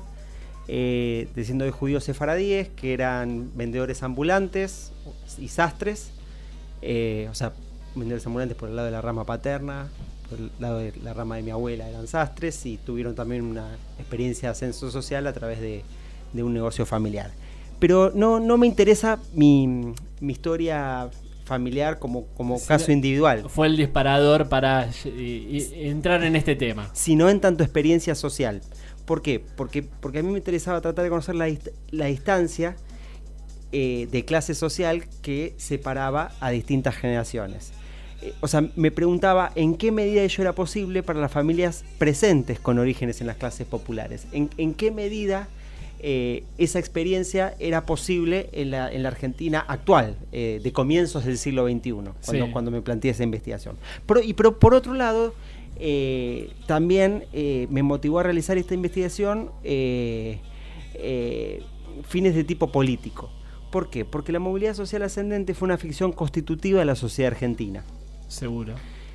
eh, desciendo de judíos sefaradíes que eran vendedores ambulantes y sastres, eh, o sea, vendedores ambulantes por el lado de la rama paterna, por el lado de la rama de mi abuela eran sastres, y tuvieron también una experiencia de ascenso social a través de, de un negocio familiar. Pero no, no me interesa mi, mi historia familiar como, como Sí, caso individual. Fue el disparador para eh, eh, entrar en este tema. Sino en tanto experiencia social. ¿Por qué? Porque, porque a mí me interesaba tratar de conocer la, dist- la distancia eh, de clase social que separaba a distintas generaciones. Eh, o sea, me preguntaba en qué medida ello era posible para las familias presentes con orígenes en las clases populares. En, en qué medida eh, esa experiencia era posible en la, en la Argentina actual, eh, de comienzos del siglo veintiuno, cuando, Sí. cuando me planteé esa investigación. Pero, y, pero por otro lado, eh, también eh, me motivó a realizar esta investigación eh, eh, fines de tipo político. ¿Por qué? Porque la movilidad social ascendente fue una ficción constitutiva de la sociedad argentina. Seguro.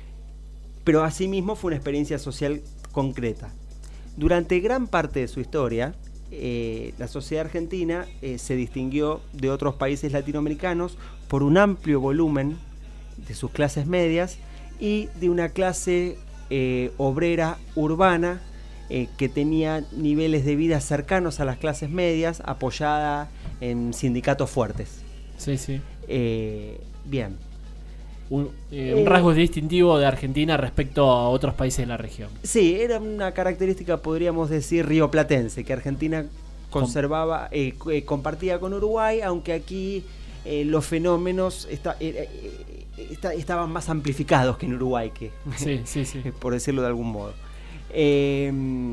Pero asimismo fue una experiencia social concreta. Durante gran parte de su historia, eh, la sociedad argentina eh, se distinguió de otros países latinoamericanos por un amplio volumen de sus clases medias y de una clase eh, obrera urbana eh, que tenía niveles de vida cercanos a las clases medias, apoyada en sindicatos fuertes. Sí, sí. Eh, bien. Un, eh, un rasgo distintivo de Argentina respecto a otros países de la región. Sí, era una característica, podríamos decir, rioplatense, que Argentina conservaba, eh, eh, compartía con Uruguay, aunque aquí eh, los fenómenos está, eh, eh, está, estaban más amplificados que en Uruguay, que, sí, sí, sí. por decirlo de algún modo. Eh,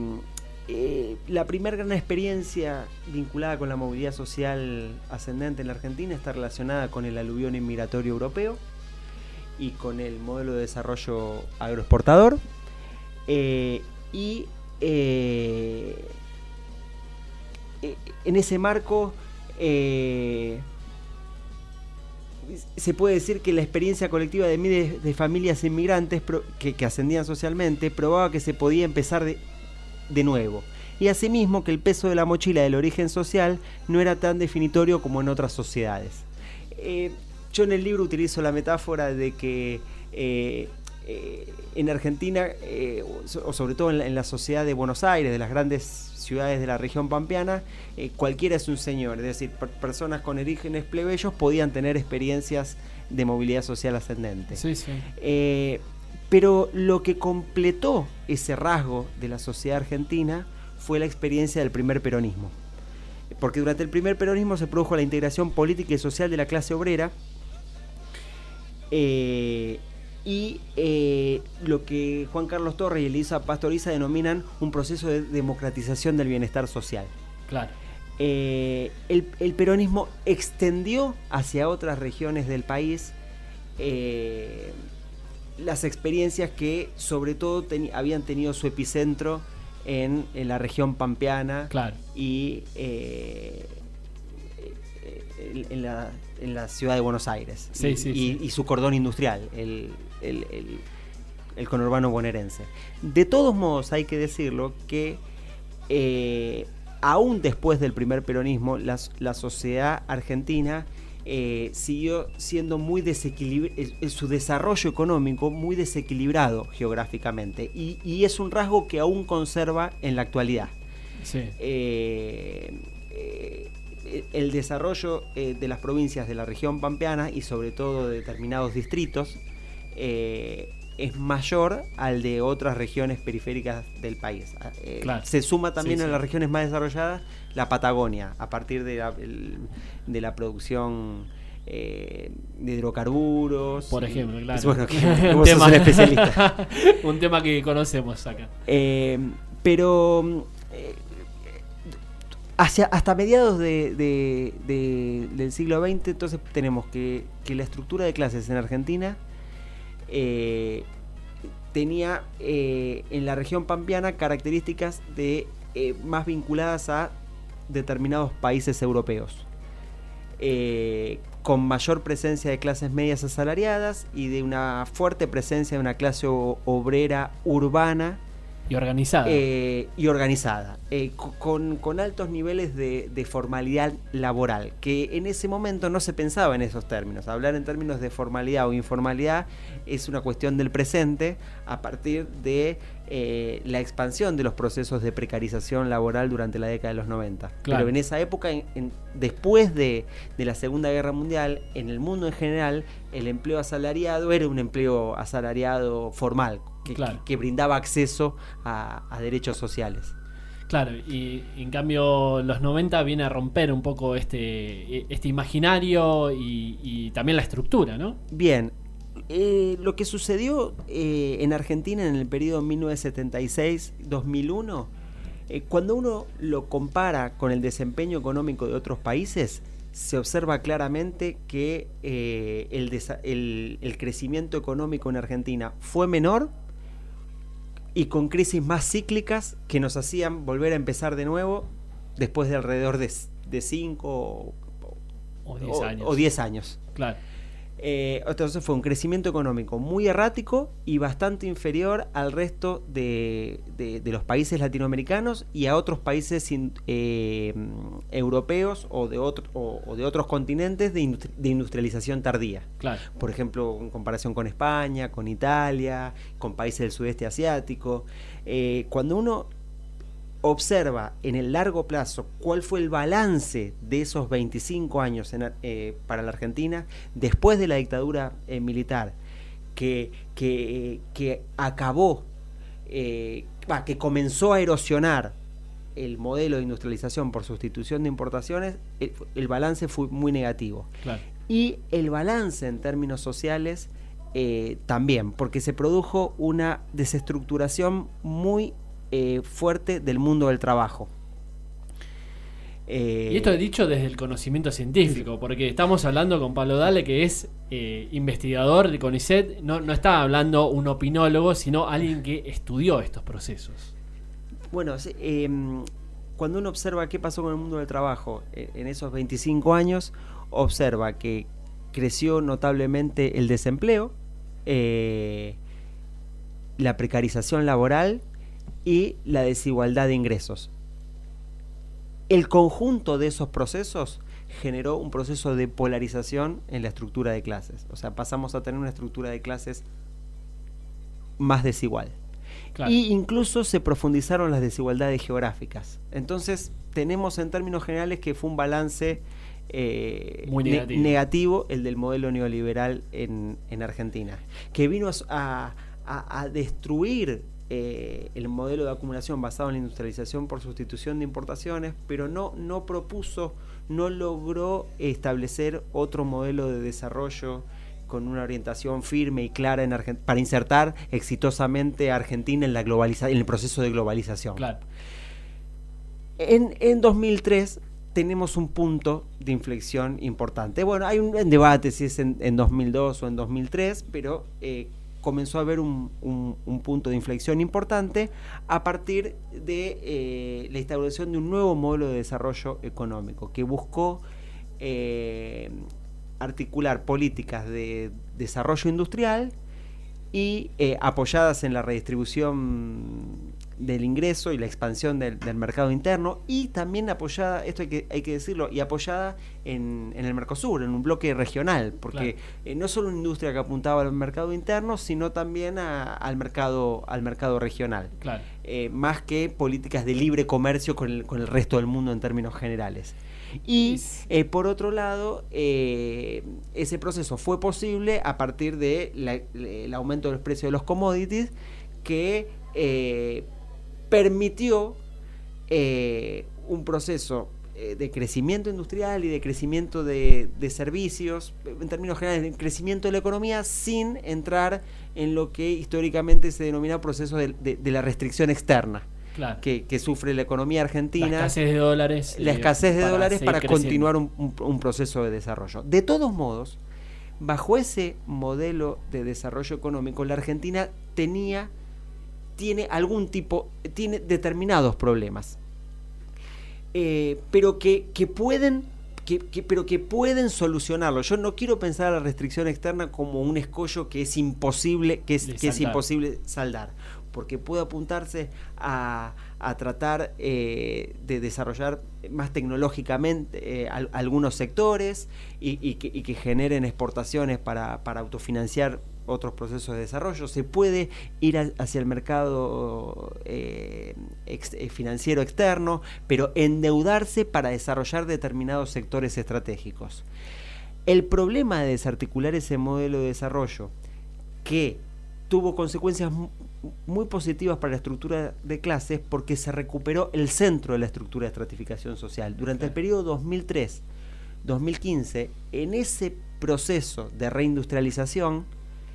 eh, la primera gran experiencia vinculada con la movilidad social ascendente en la Argentina está relacionada con el aluvión inmigratorio europeo y con el modelo de desarrollo agroexportador, eh, y eh, en ese marco eh, se puede decir que la experiencia colectiva de miles de familias inmigrantes pro, que, que ascendían socialmente probaba que se podía empezar de, de nuevo, y asimismo que el peso de la mochila del origen social no era tan definitorio como en otras sociedades. Eh, Yo en el libro utilizo la metáfora de que eh, eh, en Argentina, eh, o sobre todo en la, en la sociedad de Buenos Aires, de las grandes ciudades de la región pampeana, eh, cualquiera es un señor, es decir, per- personas con orígenes plebeyos podían tener experiencias de movilidad social ascendente. Sí, sí. Eh, pero lo que completó ese rasgo de la sociedad argentina fue la experiencia del primer peronismo. Porque durante el primer peronismo se produjo la integración política y social de la clase obrera, Eh, y eh, lo que Juan Carlos Torres y Elisa Pastoriza denominan un proceso de democratización del bienestar social. Claro. Eh, el, el peronismo extendió hacia otras regiones del país eh, las experiencias que sobre todo ten, habían tenido su epicentro en, en la región pampeana. Claro. Y eh, en, en la en la ciudad de Buenos Aires, sí, y, sí, y, sí. y su cordón industrial, el, el, el, el conurbano bonaerense. De todos modos, hay que decirlo que eh, aún después del primer peronismo, la, la sociedad argentina eh, siguió siendo muy desequilibrado, su desarrollo económico muy desequilibrado geográficamente, y, y es un rasgo que aún conserva en la actualidad. Sí. Eh, eh, el desarrollo eh, de las provincias de la región pampeana y sobre todo de determinados distritos eh, es mayor al de otras regiones periféricas del país. Eh, Claro. Se suma también Sí, a sí. las regiones más desarrolladas la Patagonia, a partir de la, el- de la producción eh, de hidrocarburos. Por y- ejemplo, claro. pues bueno, que, Un vos sos tema- un especialista. Un tema que conocemos acá. Eh, pero eh, hacia, hasta mediados de, de- de- del siglo veinte, entonces tenemos que, que la estructura de clases en Argentina eh, tenía eh, en la región pampeana características de eh, más vinculadas a determinados países europeos, eh, con mayor presencia de clases medias asalariadas y de una fuerte presencia de una clase o- obrera urbana Y organizada. eh, y organizada, eh, co- con, con altos niveles de, de formalidad laboral, que en ese momento no se pensaba en esos términos. Hablar en términos de formalidad o informalidad es una cuestión del presente a partir de eh, la expansión de los procesos de precarización laboral durante la década de los noventa. Claro. Pero en esa época, en- en- después de, de la Segunda Guerra Mundial, en el mundo en general, el empleo asalariado era un empleo asalariado formal, que, Claro. que- que brindaba acceso a, a derechos sociales. Claro, y en cambio los noventa viene a romper un poco este, este imaginario y, y también la estructura, ¿no? Bien, eh, lo que sucedió eh, en Argentina en el periodo mil novecientos setenta y seis a dos mil uno, eh, cuando uno lo compara con el desempeño económico de otros países, se observa claramente que eh, el, desa- el- el crecimiento económico en Argentina fue menor y con crisis más cíclicas que nos hacían volver a empezar de nuevo después de alrededor de cinco O diez años. o diez años. Claro. Eh, entonces fue un crecimiento económico muy errático y bastante inferior al resto de, de- de los países latinoamericanos y a otros países in- eh, europeos o de, otro- o- o de otros continentes de, industri- de industrialización tardía. Claro. Por ejemplo, en comparación con España, con Italia, con países del sudeste asiático. Eh, cuando uno observa en el largo plazo cuál fue el balance de esos veinticinco años en, eh, para la Argentina después de la dictadura eh, militar, que, que, que acabó, eh, bah, que comenzó a erosionar el modelo de industrialización por sustitución de importaciones, el, el balance fue muy negativo. Claro. Y el balance en términos sociales eh, también, porque se produjo una desestructuración muy eh, fuerte del mundo del trabajo. Eh, Y esto he dicho desde el conocimiento científico, porque estamos hablando con Pablo Dale, que es eh, investigador de CONICET, no, no está hablando un opinólogo, sino alguien que estudió estos procesos. Bueno, sí, eh, cuando uno observa qué pasó con el mundo del trabajo eh, en esos veinticinco años, observa que creció notablemente el desempleo, eh, la precarización laboral y la desigualdad de ingresos. El conjunto de esos procesos generó un proceso de polarización en la estructura de clases. O sea, pasamos a tener una estructura de clases más desigual. Claro. Y incluso se profundizaron las desigualdades geográficas. Entonces, tenemos en términos generales que fue un balance eh, Muy ne- negativo. negativo el del modelo neoliberal en, en Argentina, que vino a, a- a destruir eh, el modelo de acumulación basado en la industrialización por sustitución de importaciones, pero no, no propuso, no logró establecer otro modelo de desarrollo con una orientación firme y clara en Argen- para insertar exitosamente a Argentina en, la globaliza- en el proceso de globalización. Claro. En, en dos mil tres tenemos un punto de inflexión importante. Bueno, hay un debate si es en, en dos mil dos o en dos mil tres, pero eh, comenzó a haber un, un- un punto de inflexión importante a partir de eh, la instauración de un nuevo modelo de desarrollo económico que buscó eh, articular políticas de desarrollo industrial y eh, apoyadas en la redistribución del ingreso y la expansión del, del mercado interno, y también apoyada, esto hay que, hay que decirlo, y apoyada en, en el Mercosur, en un bloque regional, porque claro. eh, no solo una industria que apuntaba al mercado interno, sino también a, al mercado al mercado regional, claro. eh, más que políticas de libre comercio con el, con el resto del mundo en términos generales. Y eh, por otro lado, eh, ese proceso fue posible a partir de la, el aumento del precio de los commodities, que eh, permitió eh, un proceso eh, de crecimiento industrial y de crecimiento de, de servicios, en términos generales, de crecimiento de la economía, sin entrar en lo que históricamente se denomina proceso de, de, de la restricción externa. Claro. Que, que sufre la economía argentina. La escasez de dólares. La escasez de para dólares para creciendo. continuar un, un, un proceso de desarrollo. De todos modos, bajo ese modelo de desarrollo económico, la Argentina tenía, tiene algún tipo, tiene determinados problemas, eh, pero que, que pueden, que, que, pero que pueden solucionarlo. Yo no quiero pensar a la restricción externa como un escollo que es imposible, que es, que es imposible saldar, porque puede apuntarse a, a tratar eh, de desarrollar más tecnológicamente eh, al, algunos sectores y, y, que, y que generen exportaciones para, para autofinanciar otros procesos de desarrollo. Se puede ir a, hacia el mercado eh, ex, eh, financiero externo, pero endeudarse para desarrollar determinados sectores estratégicos. El problema de desarticular ese modelo de desarrollo, que tuvo consecuencias muy positivas para la estructura de clases, porque se recuperó el centro de la estructura de estratificación social. Durante el periodo dos mil tres a dos mil quince, en ese proceso de reindustrialización,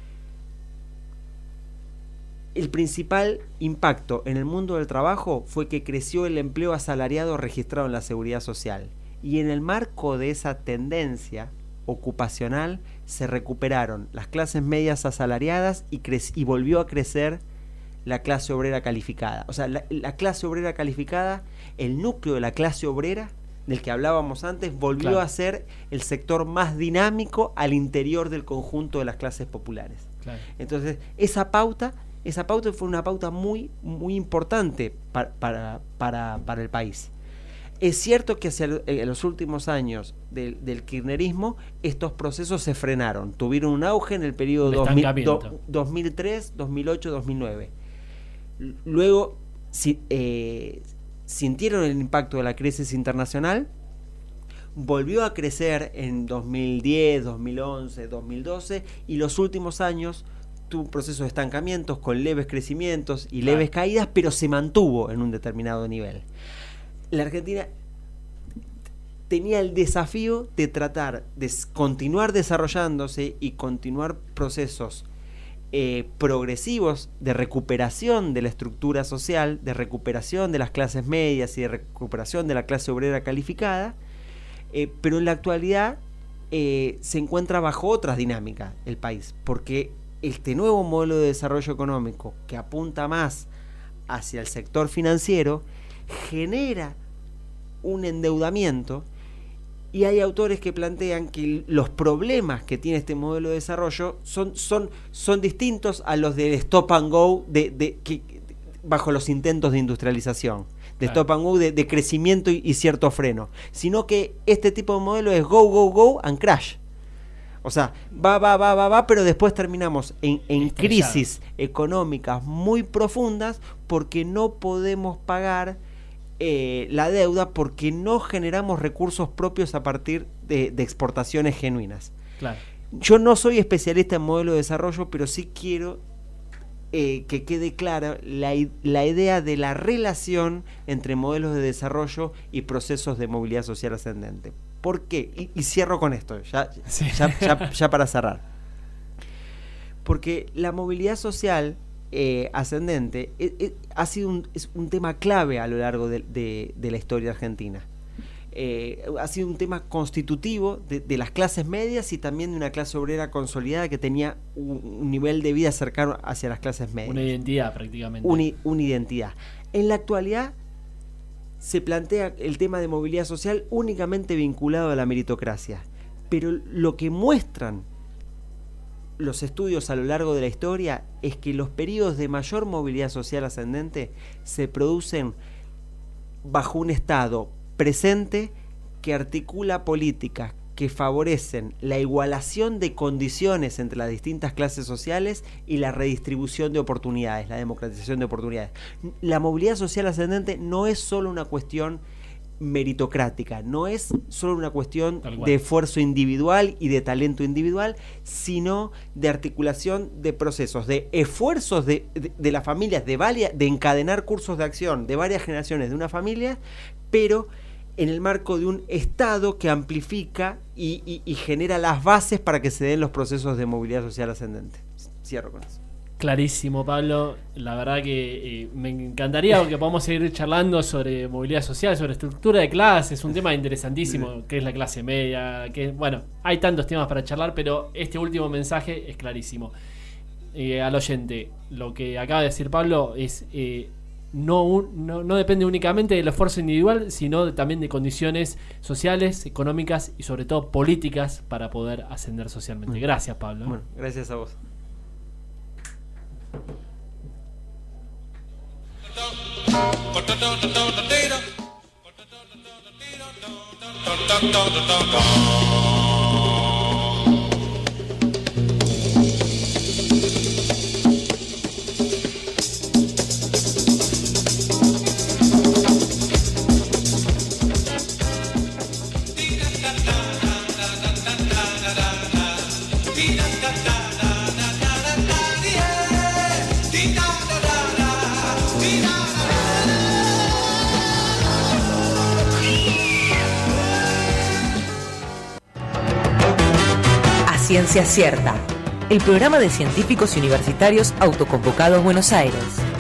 el principal impacto en el mundo del trabajo fue que creció el empleo asalariado registrado en la seguridad social. Y en el marco de esa tendencia ocupacional se recuperaron las clases medias asalariadas y, cre- y volvió a crecer la clase obrera calificada. O sea, la, la clase obrera calificada, el núcleo de la clase obrera del que hablábamos antes, volvió claro. a ser el sector más dinámico al interior del conjunto de las clases populares. Claro. Entonces, esa pauta, esa pauta fue una pauta muy, muy importante para, para, para, para el país. Es cierto que hacia el, en los últimos años del, del kirchnerismo estos procesos se frenaron, tuvieron un auge en el periodo dos mil, do, dos mil tres, dos mil ocho, dos mil nueve. Luego si, eh, sintieron el impacto de la crisis internacional, volvió a crecer en dos mil diez, dos mil once, dos mil doce, y los últimos años tuvo un proceso de estancamientos con leves crecimientos y leves claro. caídas, pero se mantuvo en un determinado nivel. La Argentina tenía el desafío de tratar de continuar desarrollándose y continuar procesos eh, progresivos de recuperación de la estructura social, de recuperación de las clases medias y de recuperación de la clase obrera calificada, eh, pero en la actualidad eh, se encuentra bajo otras dinámicas el país, porque este nuevo modelo de desarrollo económico que apunta más hacia el sector financiero genera un endeudamiento, y hay autores que plantean que los problemas que tiene este modelo de desarrollo son, son, son distintos a los del stop and go de, de, que, bajo los intentos de industrialización, de claro. stop and go de, de crecimiento y, y cierto freno, sino que este tipo de modelo es go, go, go and crash. O sea, va, va, va, va, va, pero después terminamos en, en crisis económicas muy profundas porque no podemos pagar Eh, la deuda, porque no generamos recursos propios a partir de, de exportaciones genuinas. Claro. Yo no soy especialista en modelo de desarrollo, pero sí quiero eh, que quede clara la, la idea de la relación entre modelos de desarrollo y procesos de movilidad social ascendente. ¿Por qué? Y, y cierro con esto, ya, sí. ya, ya, ya para cerrar. Porque la movilidad social Eh, ascendente eh, eh, ha sido un, es un tema clave a lo largo de, de, de la historia argentina. Eh, ha sido un tema constitutivo de, de las clases medias y también de una clase obrera consolidada que tenía un, un nivel de vida cercano hacia las clases medias. Una identidad prácticamente. Una, una identidad. En la actualidad se plantea el tema de movilidad social únicamente vinculado a la meritocracia, pero lo que muestran los estudios a lo largo de la historia es que los periodos de mayor movilidad social ascendente se producen bajo un estado presente que articula políticas que favorecen la igualación de condiciones entre las distintas clases sociales y la redistribución de oportunidades, la democratización de oportunidades. La movilidad social ascendente no es solo una cuestión meritocrática, no es solo una cuestión de esfuerzo individual y de talento individual, sino de articulación de procesos, de esfuerzos de, de, de las familias, de, varias, de encadenar cursos de acción de varias generaciones de una familia, pero en el marco de un Estado que amplifica y, y, y genera las bases para que se den los procesos de movilidad social ascendente. Cierro con eso. Clarísimo, Pablo. La verdad que eh, me encantaría que podamos seguir charlando sobre movilidad social, sobre estructura de clases, un tema interesantísimo, que es la clase media, que bueno, hay tantos temas para charlar, pero este último mensaje es clarísimo. Eh, al oyente, lo que acaba de decir Pablo es eh, no, un, no, no depende únicamente del esfuerzo individual, sino de, también de condiciones sociales, económicas y sobre todo políticas para poder ascender socialmente. Gracias, Pablo. Bueno, gracias a vos. Ciencia Cierta, el programa de científicos y universitarios autoconvocados Buenos Aires.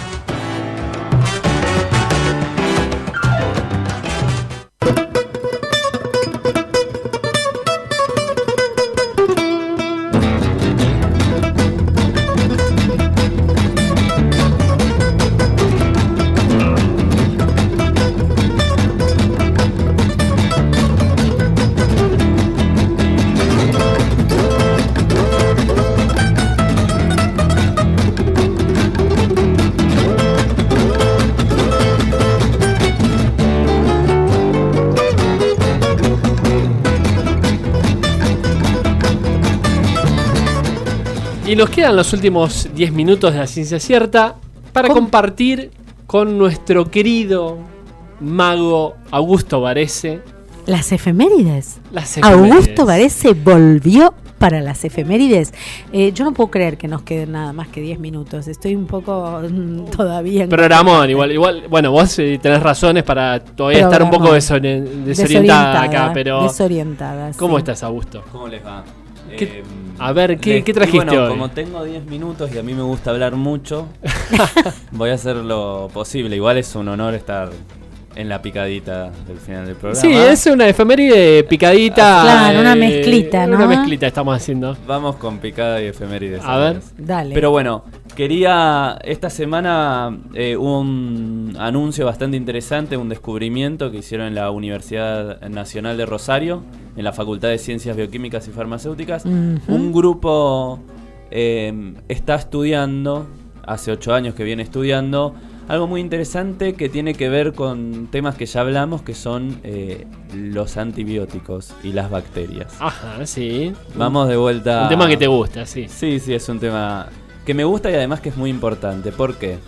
Y nos quedan los últimos diez minutos de la Ciencia Cierta para ¿Cómo? compartir con nuestro querido mago Augusto Varese las efemérides. Las efemérides. Augusto Varese volvió para las efemérides. Eh, yo no puedo creer que nos queden nada más que diez minutos. Estoy un poco mm, todavía... En Programón, igual, igual, bueno, vos eh, tenés razones para todavía Programón. estar un poco desori- desorientada, desorientada acá, pero... Desorientada, ¿Cómo sí. estás, Augusto? ¿Cómo les va? ¿Qué, eh, a ver, ¿qué, les, ¿qué trajiste bueno, hoy? Como tengo diez minutos y a mí me gusta hablar mucho, voy a hacer lo posible. Igual es un honor estar en la picadita del final del programa. Sí, es una efeméride picadita. Claro, una mezclita, ¿no? Una mezclita estamos haciendo. Vamos con picada y efemérides. A ver, dale. Pero bueno, quería... Esta semana eh, hubo un anuncio bastante interesante, un descubrimiento que hicieron en la Universidad Nacional de Rosario, en la Facultad de Ciencias Bioquímicas y Farmacéuticas. Uh-huh. Un grupo eh, está estudiando, hace ocho años que viene estudiando, algo muy interesante que tiene que ver con temas que ya hablamos, que son eh, los antibióticos y las bacterias. Ajá, sí. Vamos de vuelta. Un tema que te gusta, sí. Sí, sí, es un tema que me gusta y además que es muy importante. ¿Por qué?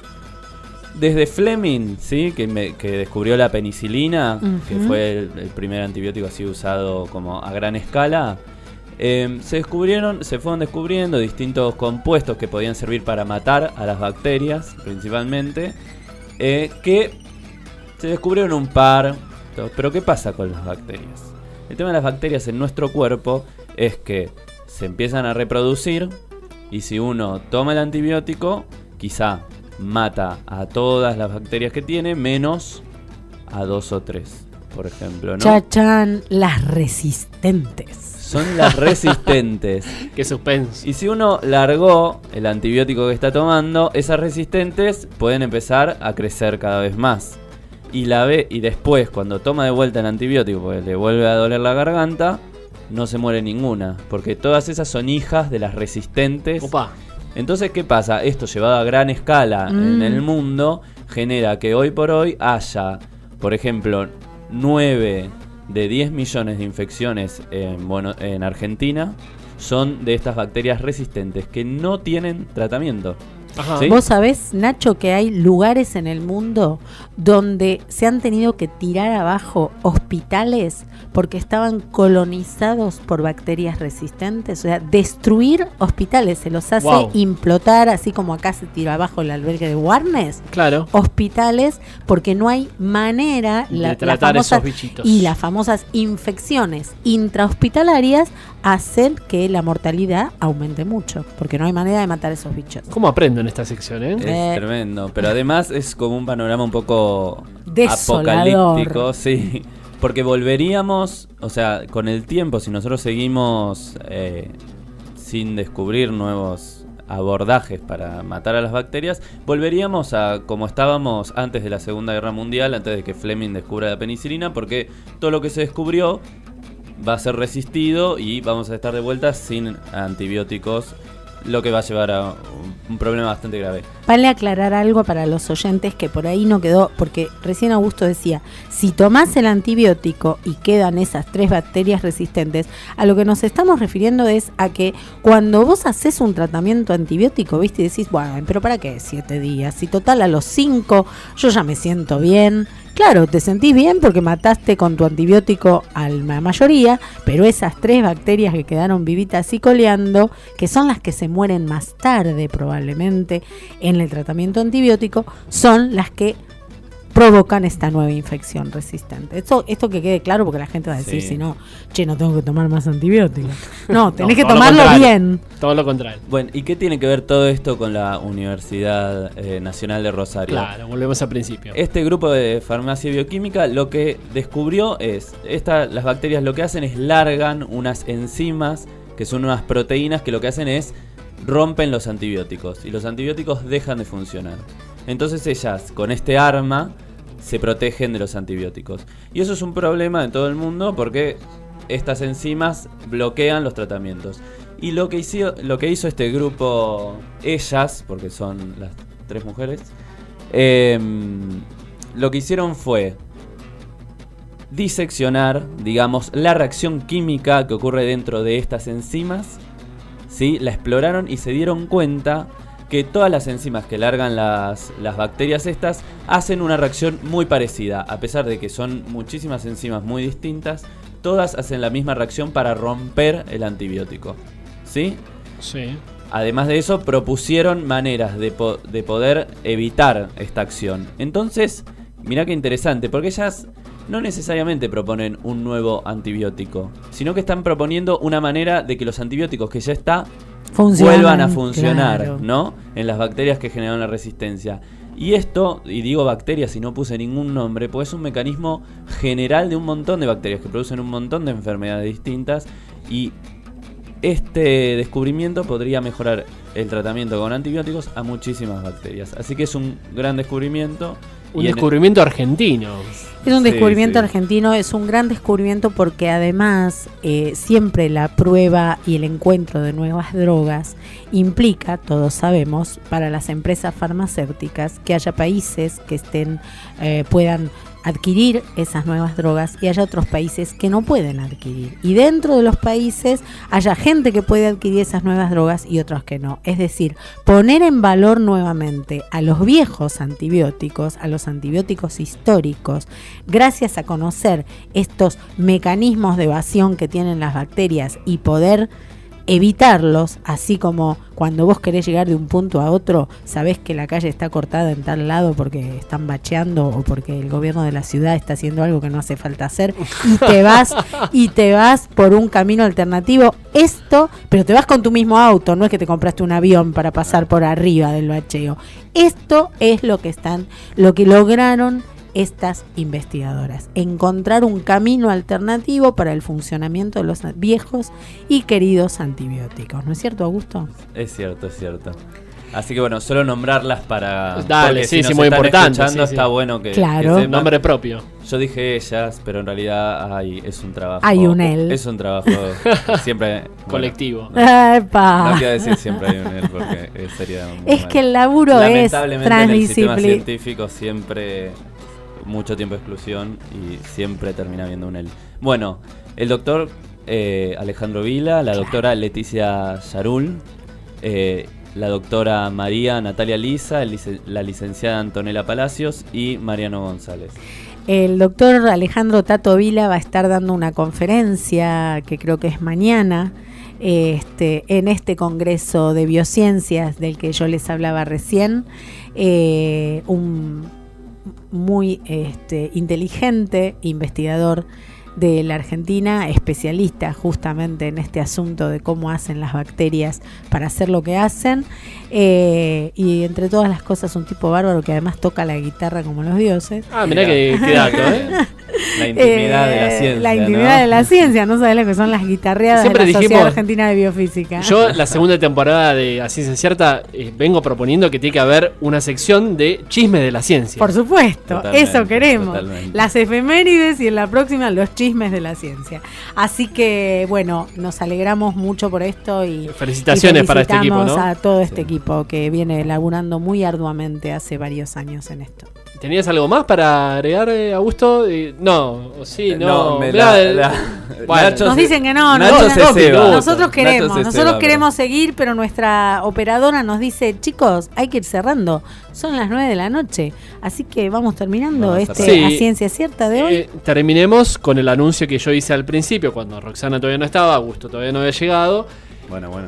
Desde Fleming, ¿sí? que, me, que descubrió la penicilina, uh-huh. que fue el, el primer antibiótico así usado como a gran escala, Eh, se descubrieron, se fueron descubriendo distintos compuestos que podían servir para matar a las bacterias, principalmente, eh, que se descubrieron un par. Pero ¿qué pasa con las bacterias? El tema de las bacterias en nuestro cuerpo es que se empiezan a reproducir y si uno toma el antibiótico, quizá mata a todas las bacterias que tiene, menos a dos o tres, por ejemplo, ¿no? Chachán, las resistentes. Son las resistentes. Qué suspenso. Y si uno largó el antibiótico que está tomando, esas resistentes pueden empezar a crecer cada vez más. Y la ve y después, cuando toma de vuelta el antibiótico, porque le vuelve a doler la garganta, no se muere ninguna, porque todas esas son hijas de las resistentes. Opa. Entonces, ¿qué pasa? Esto llevado a gran escala Mm. en el mundo genera que hoy por hoy haya, por ejemplo, nueve de diez millones de infecciones en, bueno, en Argentina son de estas bacterias resistentes que no tienen tratamiento. ¿Sí? Vos sabés, Nacho, que hay lugares en el mundo donde se han tenido que tirar abajo hospitales porque estaban colonizados por bacterias resistentes. O sea, destruir hospitales se los hace Wow. implotar, así como acá se tiró abajo el albergue de Warnes. Claro. Hospitales, porque no hay manera De la- las tratar famosas- esos bichitos. y las famosas infecciones intrahospitalarias hacen que la mortalidad aumente mucho, porque no hay manera de matar esos bichos. ¿Cómo aprendo en esta sección, eh? Es Eh. tremendo, pero además es como un panorama un poco Desolador. apocalíptico, sí, porque volveríamos, o sea, con el tiempo, si nosotros seguimos eh, sin descubrir nuevos abordajes para matar a las bacterias, volveríamos a como estábamos antes de la Segunda Guerra Mundial, antes de que Fleming descubra la penicilina, porque todo lo que se descubrió va a ser resistido y vamos a estar de vuelta sin antibióticos, lo que va a llevar a un problema bastante grave. Vale aclarar algo para los oyentes que por ahí no quedó, porque recién Augusto decía, si tomás el antibiótico y quedan esas tres bacterias resistentes, a lo que nos estamos refiriendo es a que cuando vos haces un tratamiento antibiótico, viste, y decís, bueno, pero ¿para qué siete días? Si total a los cinco yo ya me siento bien. Claro, te sentís bien porque mataste con tu antibiótico a la mayoría, pero esas tres bacterias que quedaron vivitas y coleando, que son las que se mueren más tarde probablemente en el tratamiento antibiótico, son las que provocan esta nueva infección resistente. Esto, esto que quede claro, porque la gente va a decir, Sí. si no, che, no tengo que tomar más antibióticos. No, tenés que todo lo tomarlo contrario. bien. Todo lo contrario. Bueno, ¿y qué tiene que ver todo esto con la Universidad eh, Nacional de Rosario? Claro, volvemos al principio. Este grupo de farmacia y bioquímica lo que descubrió es, esta, las bacterias lo que hacen es largan unas enzimas, que son unas proteínas que lo que hacen es rompen los antibióticos y los antibióticos dejan de funcionar. Entonces ellas, con este arma, se protegen de los antibióticos. Y eso es un problema en todo el mundo porque estas enzimas bloquean los tratamientos. Y lo que hizo, lo que hizo este grupo, ellas, porque son las tres mujeres, eh, lo que hicieron fue diseccionar, digamos, la reacción química que ocurre dentro de estas enzimas, ¿sí? La exploraron y se dieron cuenta que todas las enzimas que largan las, las bacterias estas hacen una reacción muy parecida, a pesar de que son muchísimas enzimas muy distintas, todas hacen la misma reacción para romper el antibiótico, ¿sí? Sí. Además de eso, propusieron maneras de, po- de poder evitar esta acción. Entonces, mirá qué interesante, porque ellas no necesariamente proponen un nuevo antibiótico, sino que están proponiendo una manera de que los antibióticos que ya está Funcionan, vuelvan a funcionar, claro. ¿no? En las bacterias que generan la resistencia. Y esto, y digo bacterias y no puse ningún nombre, pues es un mecanismo general de un montón de bacterias que producen un montón de enfermedades distintas, y este descubrimiento podría mejorar el tratamiento con antibióticos a muchísimas bacterias. Así que es un gran descubrimiento. Un y en- descubrimiento argentino. Es un Sí, descubrimiento sí. argentino, es un gran descubrimiento porque además eh, siempre la prueba y el encuentro de nuevas drogas implica, todos sabemos, para las empresas farmacéuticas que haya países que estén eh, puedan adquirir esas nuevas drogas y haya otros países que no pueden adquirir. Y dentro de los países haya gente que puede adquirir esas nuevas drogas y otros que no. Es decir, poner en valor nuevamente a los viejos antibióticos, a los antibióticos históricos, gracias a conocer estos mecanismos de evasión que tienen las bacterias y poder evitarlos, así como cuando vos querés llegar de un punto a otro, sabés que la calle está cortada en tal lado porque están bacheando o porque el gobierno de la ciudad está haciendo algo que no hace falta hacer y te vas y te vas por un camino alternativo. Esto, pero te vas con tu mismo auto, no es que te compraste un avión para pasar por arriba del bacheo. Esto es lo que están, lo que lograron estas investigadoras, encontrar un camino alternativo para el funcionamiento de los viejos y queridos antibióticos. ¿No es cierto, Augusto? Es cierto, es cierto. Así que bueno, solo nombrarlas para... Dale, sí, si sí, nos muy están importante. escuchando, Sí, sí. está bueno que... Claro. que sepan. Nombre propio. Yo dije ellas, pero en realidad ay, es un trabajo... Hay un él. Es un trabajo siempre... bueno, colectivo. no, Epa. no quiero decir siempre hay un él porque eh, sería muy Es mal. que el laburo es Lamentablemente en el sistema transdisciplin- científico siempre mucho tiempo de exclusión y siempre termina habiendo un él. Bueno, el doctor eh, Alejandro Vila, la doctora Leticia Yarul, eh, la doctora María Natalia Lisa, el lic- la licenciada Antonella Palacios y Mariano González. El doctor Alejandro Tato Vila va a estar dando una conferencia que creo que es mañana este, en este Congreso de Biociencias del que yo les hablaba recién. Eh, un muy este, inteligente investigador de la Argentina, especialista justamente en este asunto de cómo hacen las bacterias para hacer lo que hacen, eh, y entre todas las cosas un tipo bárbaro que además toca la guitarra como los dioses. Ah, mirá qué, qué dato, ¿eh? La intimidad de la Eh, ciencia, La intimidad ¿no? de la ciencia, no sabés lo que son las guitarreadas Siempre de la dijimos- Sociedad Argentina de Biofísica. Yo, la segunda temporada de A Ciencia Cierta, eh, vengo proponiendo que tiene que haber una sección de chismes de la ciencia. Por supuesto, Totalmente, eso queremos. totalmente. Las efemérides y en la próxima los chismes de la ciencia. Así que, bueno, nos alegramos mucho por esto y Felicitaciones y para este equipo, felicitamos ¿no? a todo este equipo que viene laburando muy arduamente hace varios años en esto. ¿Tenías algo más para agregar, eh, Augusto? Eh, no, o sí, no. No, me Mirá, la- eh, la- bueno. Nacho Nos se- dicen que no, Nacho no, se no, ceba. nosotros queremos, Nacho se nosotros ceba, queremos seguir, pero nuestra operadora nos dice, chicos, hay que ir cerrando, son las nueve de la noche, así que vamos terminando Vamos a este cerrar. A Sí. Ciencia Cierta de hoy. Eh, terminemos con el anuncio que yo hice al principio, cuando Roxana todavía no estaba, Augusto todavía no había llegado. Bueno, bueno.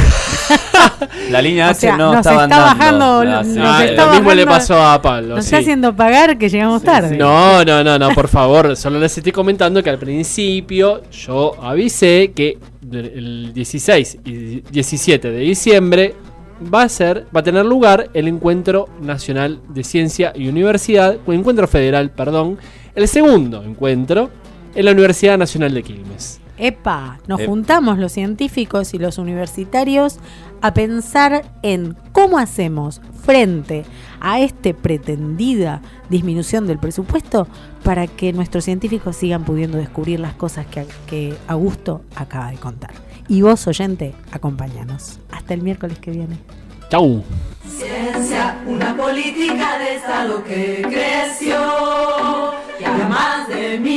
La línea O H sea, no nos estaba está andando. bajando, Ah, nos sí. Ah, está lo mismo le bajando- pasó a Pablo. Nos sí. está haciendo pagar que llegamos tarde. No, no, no, no, por favor, solo les estoy comentando que al principio yo avisé que el dieciséis y diecisiete de diciembre va a ser, va a tener lugar el Encuentro Nacional de Ciencia y Universidad, o Encuentro Federal, perdón, el segundo encuentro en la Universidad Nacional de Quilmes. Epa, nos Ep- juntamos los científicos y los universitarios a pensar en cómo hacemos frente a esta pretendida disminución del presupuesto para que nuestros científicos sigan pudiendo descubrir las cosas que, que Augusto acaba de contar. Y vos, oyente, acompáñanos. Hasta el miércoles que viene. Chau. Ciencia, una política de Estado que creció y a más de mil